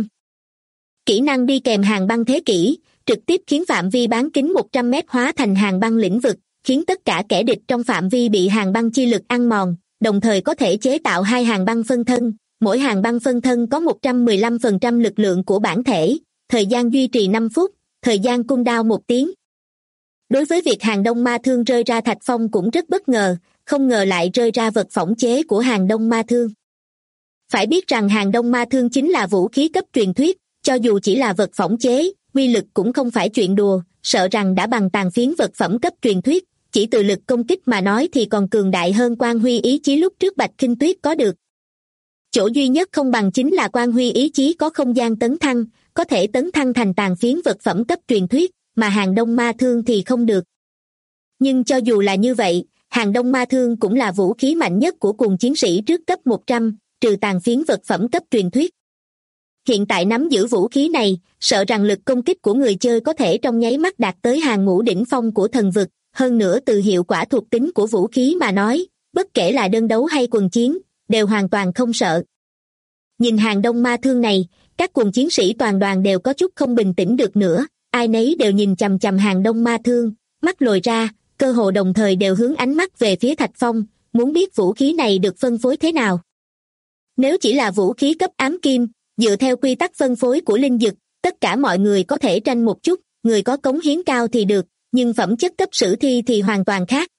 Kỹ năng đi kèm Hàn Băng thế kỷ, trực tiếp khiến phạm vi bán kính 100 mét hóa thành Hàn Băng lĩnh vực, khiến tất cả kẻ địch trong phạm vi bị Hàn Băng chi lực ăn mòn, đồng thời có thể chế tạo 2 Hàn Băng phân thân, mỗi Hàn Băng phân thân có 115% lực lượng của bản thể, thời gian duy trì 5 phút, thời gian cooldown 1 tiếng. Đối với việc Hàn Đông Ma Thương rơi ra Thạch Phong cũng rất bất ngờ, không ngờ lại rơi ra vật phỏng chế của Hàn Đông Ma Thương. Phải biết rằng Hàn Đông Ma Thương chính là vũ khí cấp truyền thuyết, cho dù chỉ là vật phỏng chế, uy lực cũng không phải chuyện đùa, sợ rằng đã bằng tàn phiến vật phẩm cấp truyền thuyết, chỉ từ lực công kích mà nói thì còn cường đại hơn Quan Huy ý chí lúc trước Bạch Khinh Tuyết có được. Chỗ duy nhất không bằng chính là Quan Huy ý chí có không gian tấn thăng, có thể tấn thăng thành tàn phiến vật phẩm cấp truyền thuyết, mà Hàn Đông Ma Thương thì không được. Nhưng cho dù là như vậy, Hàn Đông Ma Thương cũng là vũ khí mạnh nhất của cùng chiến sĩ trước cấp 100, trừ tàn phiến vật phẩm cấp truyền thuyết. Hiện tại nắm giữ vũ khí này, sợ rằng lực công kích của người chơi có thể trong nháy mắt đạt tới hàng ngũ đỉnh phong của thần vực, hơn nữa từ hiệu quả thuộc tính của vũ khí mà nói, bất kể là đơn đấu hay quần chiến, đều hoàn toàn không sợ. Nhìn Hàn Đông Ma Thương này, các quần chiến sĩ toàn đoàn đều có chút không bình tĩnh được nữa, ai nấy đều nhìn chằm chằm Hàn Đông Ma Thương, mắt lồi ra, cơ hồ đồng thời đều hướng ánh mắt về phía Thạch Phong, muốn biết vũ khí này được phân phối thế nào. Nếu chỉ là vũ khí cấp ám kim, Dựa theo quy tắc phân phối của linh dực, tất cả mọi người có thể tranh một chút, người có cống hiến cao thì được, nhưng phẩm chất cấp sử thi thì hoàn toàn khác.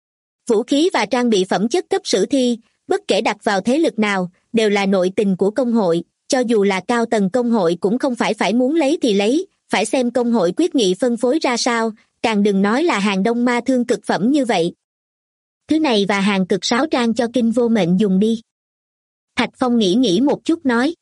Vũ khí và trang bị phẩm chất cấp sử thi, bất kể đặt vào thế lực nào, đều là nội tình của công hội, cho dù là cao tầng công hội cũng không phải muốn lấy thì lấy, phải xem công hội quyết nghị phân phối ra sao, càng đừng nói là hàng đông ma thương cực phẩm như vậy. Thứ này và hàng cực sáo trang cho Kinh Vô Mệnh dùng đi. Thạch Phong nghĩ một chút nói.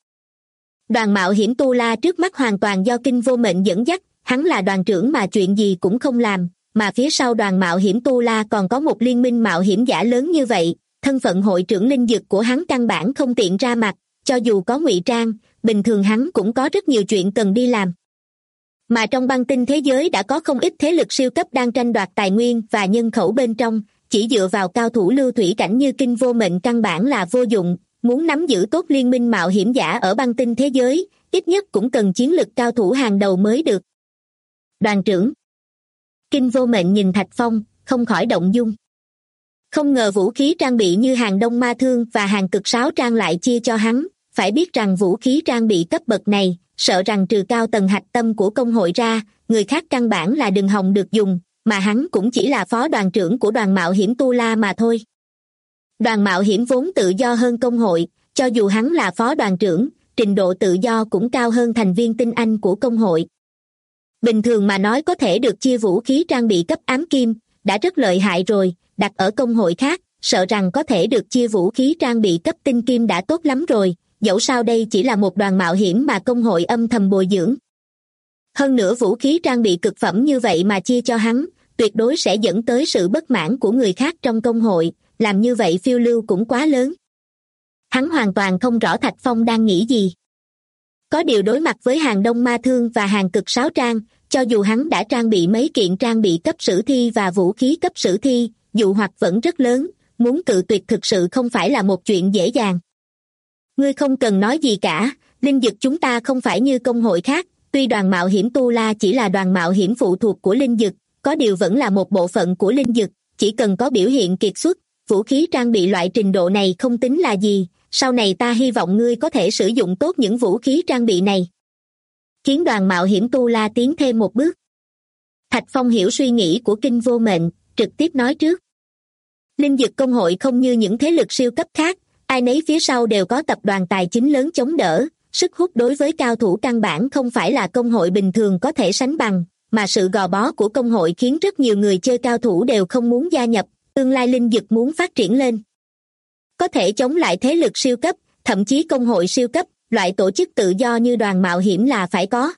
Đoàn mạo hiểm Tu La trước mắt hoàn toàn do Kinh Vô Mệnh dẫn dắt, hắn là đoàn trưởng mà chuyện gì cũng không làm, mà phía sau đoàn mạo hiểm Tu La còn có một liên minh mạo hiểm giả lớn như vậy, thân phận hội trưởng linh dực của hắn căn bản không tiện ra mặt, cho dù có ngụy trang, bình thường hắn cũng có rất nhiều chuyện cần đi làm. Mà trong băng tinh thế giới đã có không ít thế lực siêu cấp đang tranh đoạt tài nguyên và nhân khẩu bên trong, chỉ dựa vào cao thủ lưu thủy cảnh như Kinh Vô Mệnh căn bản là vô dụng, muốn nắm giữ tốt liên minh mạo hiểm giả ở băng tinh thế giới, ít nhất cũng cần chiến lực cao thủ hàng đầu mới được. Đoàn trưởng. Kinh Vô Mệnh nhìn Thạch Phong, không khỏi động dung. Không ngờ vũ khí trang bị như hàng đông ma thương và hàng cực sáo trang lại chia cho hắn, phải biết rằng vũ khí trang bị cấp bậc này, sợ rằng trừ cao tầng hạch tâm của công hội ra, người khác căn bản là đừng hòng được dùng, mà hắn cũng chỉ là phó đoàn trưởng của đoàn mạo hiểm Tu La mà thôi. Đoàn mạo hiểm vốn tự do hơn công hội, cho dù hắn là phó đoàn trưởng, trình độ tự do cũng cao hơn thành viên tinh anh của công hội. Bình thường mà nói có thể được chia vũ khí trang bị cấp ám kim, đã rất lợi hại rồi, đặt ở công hội khác, sợ rằng có thể được chia vũ khí trang bị cấp tinh kim đã tốt lắm rồi, dẫu sao đây chỉ là một đoàn mạo hiểm mà công hội âm thầm bồi dưỡng. Hơn nữa vũ khí trang bị cực phẩm như vậy mà chia cho hắn, tuyệt đối sẽ dẫn tới sự bất mãn của người khác trong công hội, làm như vậy phiêu lưu cũng quá lớn. Hắn hoàn toàn không rõ Thạch Phong đang nghĩ gì. Có điều đối mặt với hàng đông ma thương và hàng cực sáo trang, cho dù hắn đã trang bị mấy kiện trang bị cấp sử thi và vũ khí cấp sử thi, dụ hoặc vẫn rất lớn, muốn cự tuyệt thực sự không phải là một chuyện dễ dàng. Ngươi không cần nói gì cả, linh dực chúng ta không phải như công hội khác, tuy đoàn mạo hiểm Tu La chỉ là đoàn mạo hiểm phụ thuộc của linh dực, có điều vẫn là một bộ phận của linh dực, chỉ cần có biểu hiện kiệt xuất, vũ khí trang bị loại trình độ này không tính là gì, sau này ta hy vọng ngươi có thể sử dụng tốt những vũ khí trang bị này. Khiến đoàn mạo hiểm Tu La tiến thêm một bước. Thạch Phong hiểu suy nghĩ của Kinh Vô Mệnh, trực tiếp nói trước. Linh dực công hội không như những thế lực siêu cấp khác, ai nấy phía sau đều có tập đoàn tài chính lớn chống đỡ, sức hút đối với cao thủ căn bản không phải là công hội bình thường có thể sánh bằng, mà sự gò bó của công hội khiến rất nhiều người chơi cao thủ đều không muốn gia nhập, tương lai linh dực muốn phát triển lên. Có thể chống lại thế lực siêu cấp, thậm chí công hội siêu cấp, loại tổ chức tự do như đoàn mạo hiểm là phải có.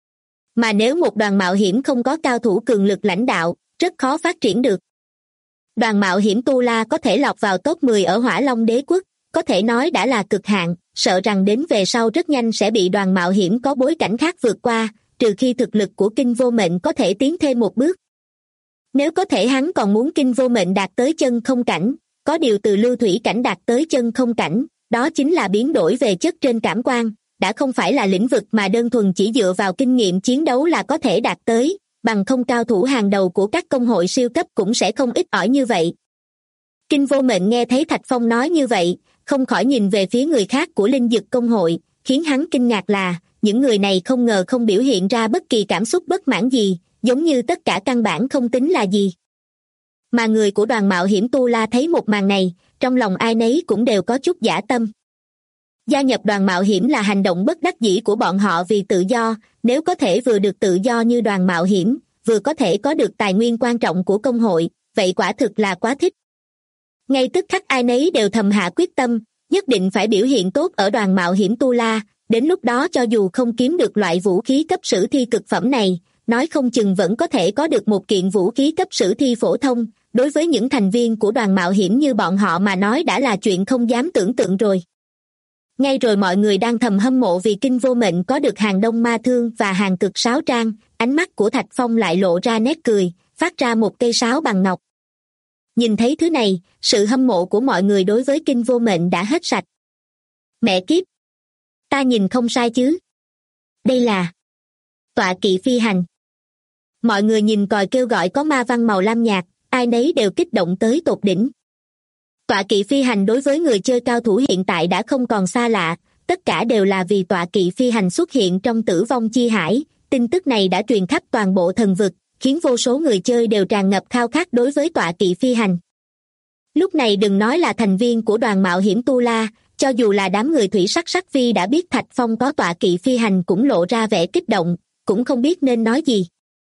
Mà nếu một đoàn mạo hiểm không có cao thủ cường lực lãnh đạo, rất khó phát triển được. Đoàn mạo hiểm Tu La có thể lọt vào top 10 ở Hỏa Long Đế Quốc, có thể nói đã là cực hạn, sợ rằng đến về sau rất nhanh sẽ bị đoàn mạo hiểm có bối cảnh khác vượt qua, trừ khi thực lực của Kinh Vô Mệnh có thể tiến thêm một bước. Nếu có thể hắn còn muốn Kinh Vô Mệnh đạt tới chân không cảnh, có điều từ lưu thủy cảnh đạt tới chân không cảnh, đó chính là biến đổi về chất trên cảm quan, đã không phải là lĩnh vực mà đơn thuần chỉ dựa vào kinh nghiệm chiến đấu là có thể đạt tới, bằng không cao thủ hàng đầu của các công hội siêu cấp cũng sẽ không ít ỏi như vậy. Kinh Vô Mệnh nghe thấy Thạch Phong nói như vậy, không khỏi nhìn về phía người khác của linh dực công hội, khiến hắn kinh ngạc là, những người này không ngờ không biểu hiện ra bất kỳ cảm xúc bất mãn gì, giống như tất cả căn bản không tính là gì. Mà người của đoàn mạo hiểm Tu La thấy một màn này, trong lòng ai nấy cũng đều có chút dã tâm. Gia nhập đoàn mạo hiểm là hành động bất đắc dĩ của bọn họ vì tự do, nếu có thể vừa được tự do như đoàn mạo hiểm, vừa có thể có được tài nguyên quan trọng của công hội, vậy quả thực là quá thích. Ngay tức khắc ai nấy đều thầm hạ quyết tâm, nhất định phải biểu hiện tốt ở đoàn mạo hiểm Tu La, đến lúc đó cho dù không kiếm được loại vũ khí cấp sử thi cực phẩm này, nói không chừng vẫn có thể có được một kiện vũ khí cấp sử thi phổ thông, đối với những thành viên của đoàn mạo hiểm như bọn họ mà nói đã là chuyện không dám tưởng tượng rồi. Ngay rồi mọi người đang thầm hâm mộ vì Kinh Vô Mệnh có được hàng đông ma thương và hàng cực sáo trang, ánh mắt của Thạch Phong lại lộ ra nét cười, phát ra một cây sáo bằng ngọc. Nhìn thấy thứ này, sự hâm mộ của mọi người đối với Kinh Vô Mệnh đã hết sạch. Mẹ kiếp! Ta nhìn không sai chứ? Đây là tọa kỵ phi hành. Mọi người nhìn còi kêu gọi có ma văn màu lam nhạt, ai nấy đều kích động tới tột đỉnh. Tọa kỵ phi hành đối với người chơi cao thủ hiện tại đã không còn xa lạ, tất cả đều là vì tọa kỵ phi hành xuất hiện trong Tử Vong Chi Hải. Tin tức này đã truyền khắp toàn bộ thần vực, khiến vô số người chơi đều tràn ngập khao khát đối với tọa kỵ phi hành. Lúc này đừng nói là thành viên của đoàn mạo hiểm Tu La, cho dù là đám người thủy sắc sắc phi đã biết Thạch Phong có tọa kỵ phi hành cũng lộ ra vẻ kích động, cũng không biết nên nói gì.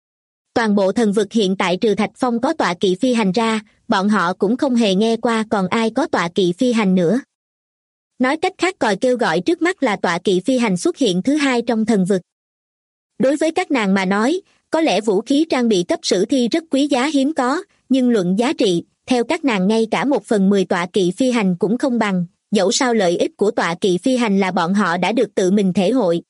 Toàn bộ thần vực hiện tại trừ Thạch Phong có tọa kỵ phi hành ra, bọn họ cũng không hề nghe qua còn ai có tọa kỵ phi hành nữa. Nói cách khác, còi kêu gọi trước mắt là tọa kỵ phi hành xuất hiện thứ hai trong thần vực. Đối với các nàng mà nói, có lẽ vũ khí trang bị cấp sử thi rất quý giá hiếm có, nhưng luận giá trị, theo các nàng ngay cả 1/10 tọa kỵ phi hành cũng không bằng, dẫu sao lợi ích của tọa kỵ phi hành là bọn họ đã được tự mình thể hội.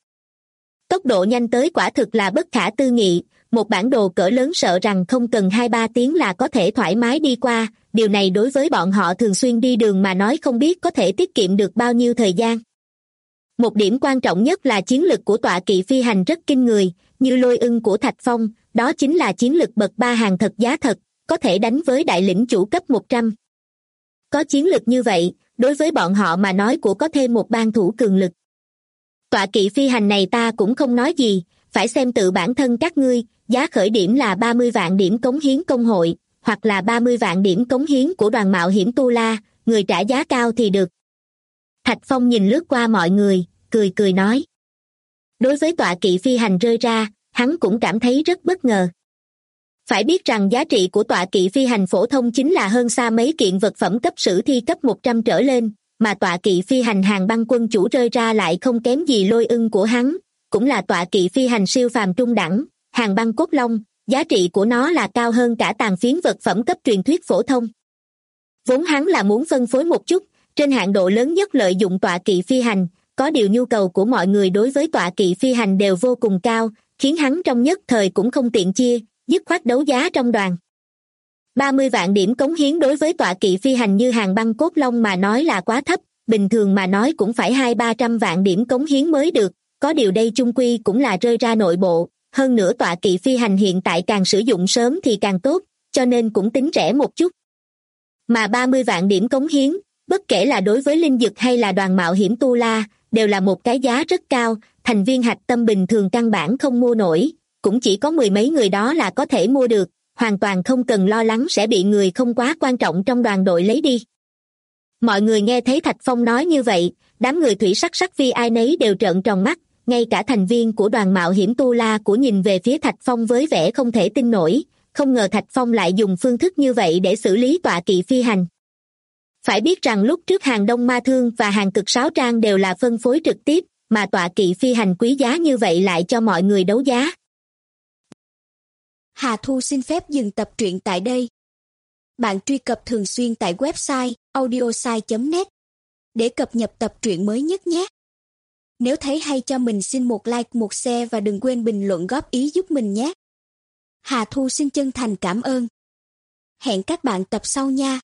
Tốc độ nhanh tới quả thực là bất khả tư nghị, một bản đồ cỡ lớn sợ rằng không cần 2-3 tiếng là có thể thoải mái đi qua, điều này đối với bọn họ thường xuyên đi đường mà nói không biết có thể tiết kiệm được bao nhiêu thời gian. Một điểm quan trọng nhất là chiến lực của tọa kỵ phi hành rất kinh người, như Lôi Ưng của Thạch Phong, đó chính là chiến lực bậc 3 hàng thật giá thật, có thể đánh với đại lĩnh chủ cấp 100. Có chiến lực như vậy, đối với bọn họ mà nói của có thêm một ban thủ cường lực. Tọa kỵ phi hành này ta cũng không nói gì, phải xem tự bản thân các ngươi, giá khởi điểm là 30 vạn điểm cống hiến công hội, hoặc là 30 vạn điểm cống hiến của đoàn mạo hiểm Tu La, người trả giá cao thì được. Thạch Phong nhìn lướt qua mọi người, cười nói. Đối với tọa kỵ phi hành rơi ra, hắn cũng cảm thấy rất bất ngờ. Phải biết rằng giá trị của tọa kỵ phi hành phổ thông chính là hơn xa mấy kiện vật phẩm cấp sử thi cấp 100 trở lên, mà tọa kỵ phi hành Hàng Băng quân chủ rơi ra lại không kém gì Lôi Ưng của hắn, cũng là tọa kỵ phi hành siêu phàm trung đẳng, Hàng Băng cốt long, giá trị của nó là cao hơn cả tàn phiến vật phẩm cấp truyền thuyết phổ thông. Vốn hắn là muốn phân phối một chút, trên hạn độ lớn nhất lợi dụng tọa kỵ phi hành, có điều nhu cầu của mọi người đối với tọa kỵ phi hành đều vô cùng cao, khiến hắn trong nhất thời cũng không tiện chia, dứt khoát đấu giá trong đoàn. 30 vạn điểm cống hiến đối với tọa kỵ phi hành như Hàng Băng cốt long mà nói là quá thấp, bình thường mà nói cũng phải 200-300 vạn điểm cống hiến mới được, có điều đây chung quy cũng là rơi ra nội bộ, hơn nữa tọa kỵ phi hành hiện tại càng sử dụng sớm thì càng tốt, cho nên cũng tính rẻ một chút. Mà 30 vạn điểm cống hiến, bất kể là đối với linh dực hay là đoàn mạo hiểm Tu La, đều là một cái giá rất cao, thành viên hạch tâm bình thường căn bản không mua nổi, cũng chỉ có 10 mấy người đó là có thể mua được, hoàn toàn không cần lo lắng sẽ bị người không quá quan trọng trong đoàn đội lấy đi. Mọi người nghe thấy Thạch Phong nói như vậy, đám người thủy sắc sắc phi ai nấy đều trợn tròn mắt, ngay cả thành viên của đoàn mạo hiểm Tu La của nhìn về phía Thạch Phong với vẻ không thể tin nổi, không ngờ Thạch Phong lại dùng phương thức như vậy để xử lý tọa kỵ phi hành. Phải biết rằng lúc trước Hàng Đông Ma Thương và Hàng Cực Sáo Trang đều là phân phối trực tiếp, mà tọa kỵ phi hành quý giá như vậy lại cho mọi người đấu giá. Hà Thu xin phép dừng tập truyện tại đây. Bạn truy cập thường xuyên tại website audiosai.net để cập nhật tập truyện mới nhất nhé. Nếu thấy hay cho mình xin một like, một share và đừng quên bình luận góp ý giúp mình nhé. Hà Thu xin chân thành cảm ơn. Hẹn các bạn tập sau nha.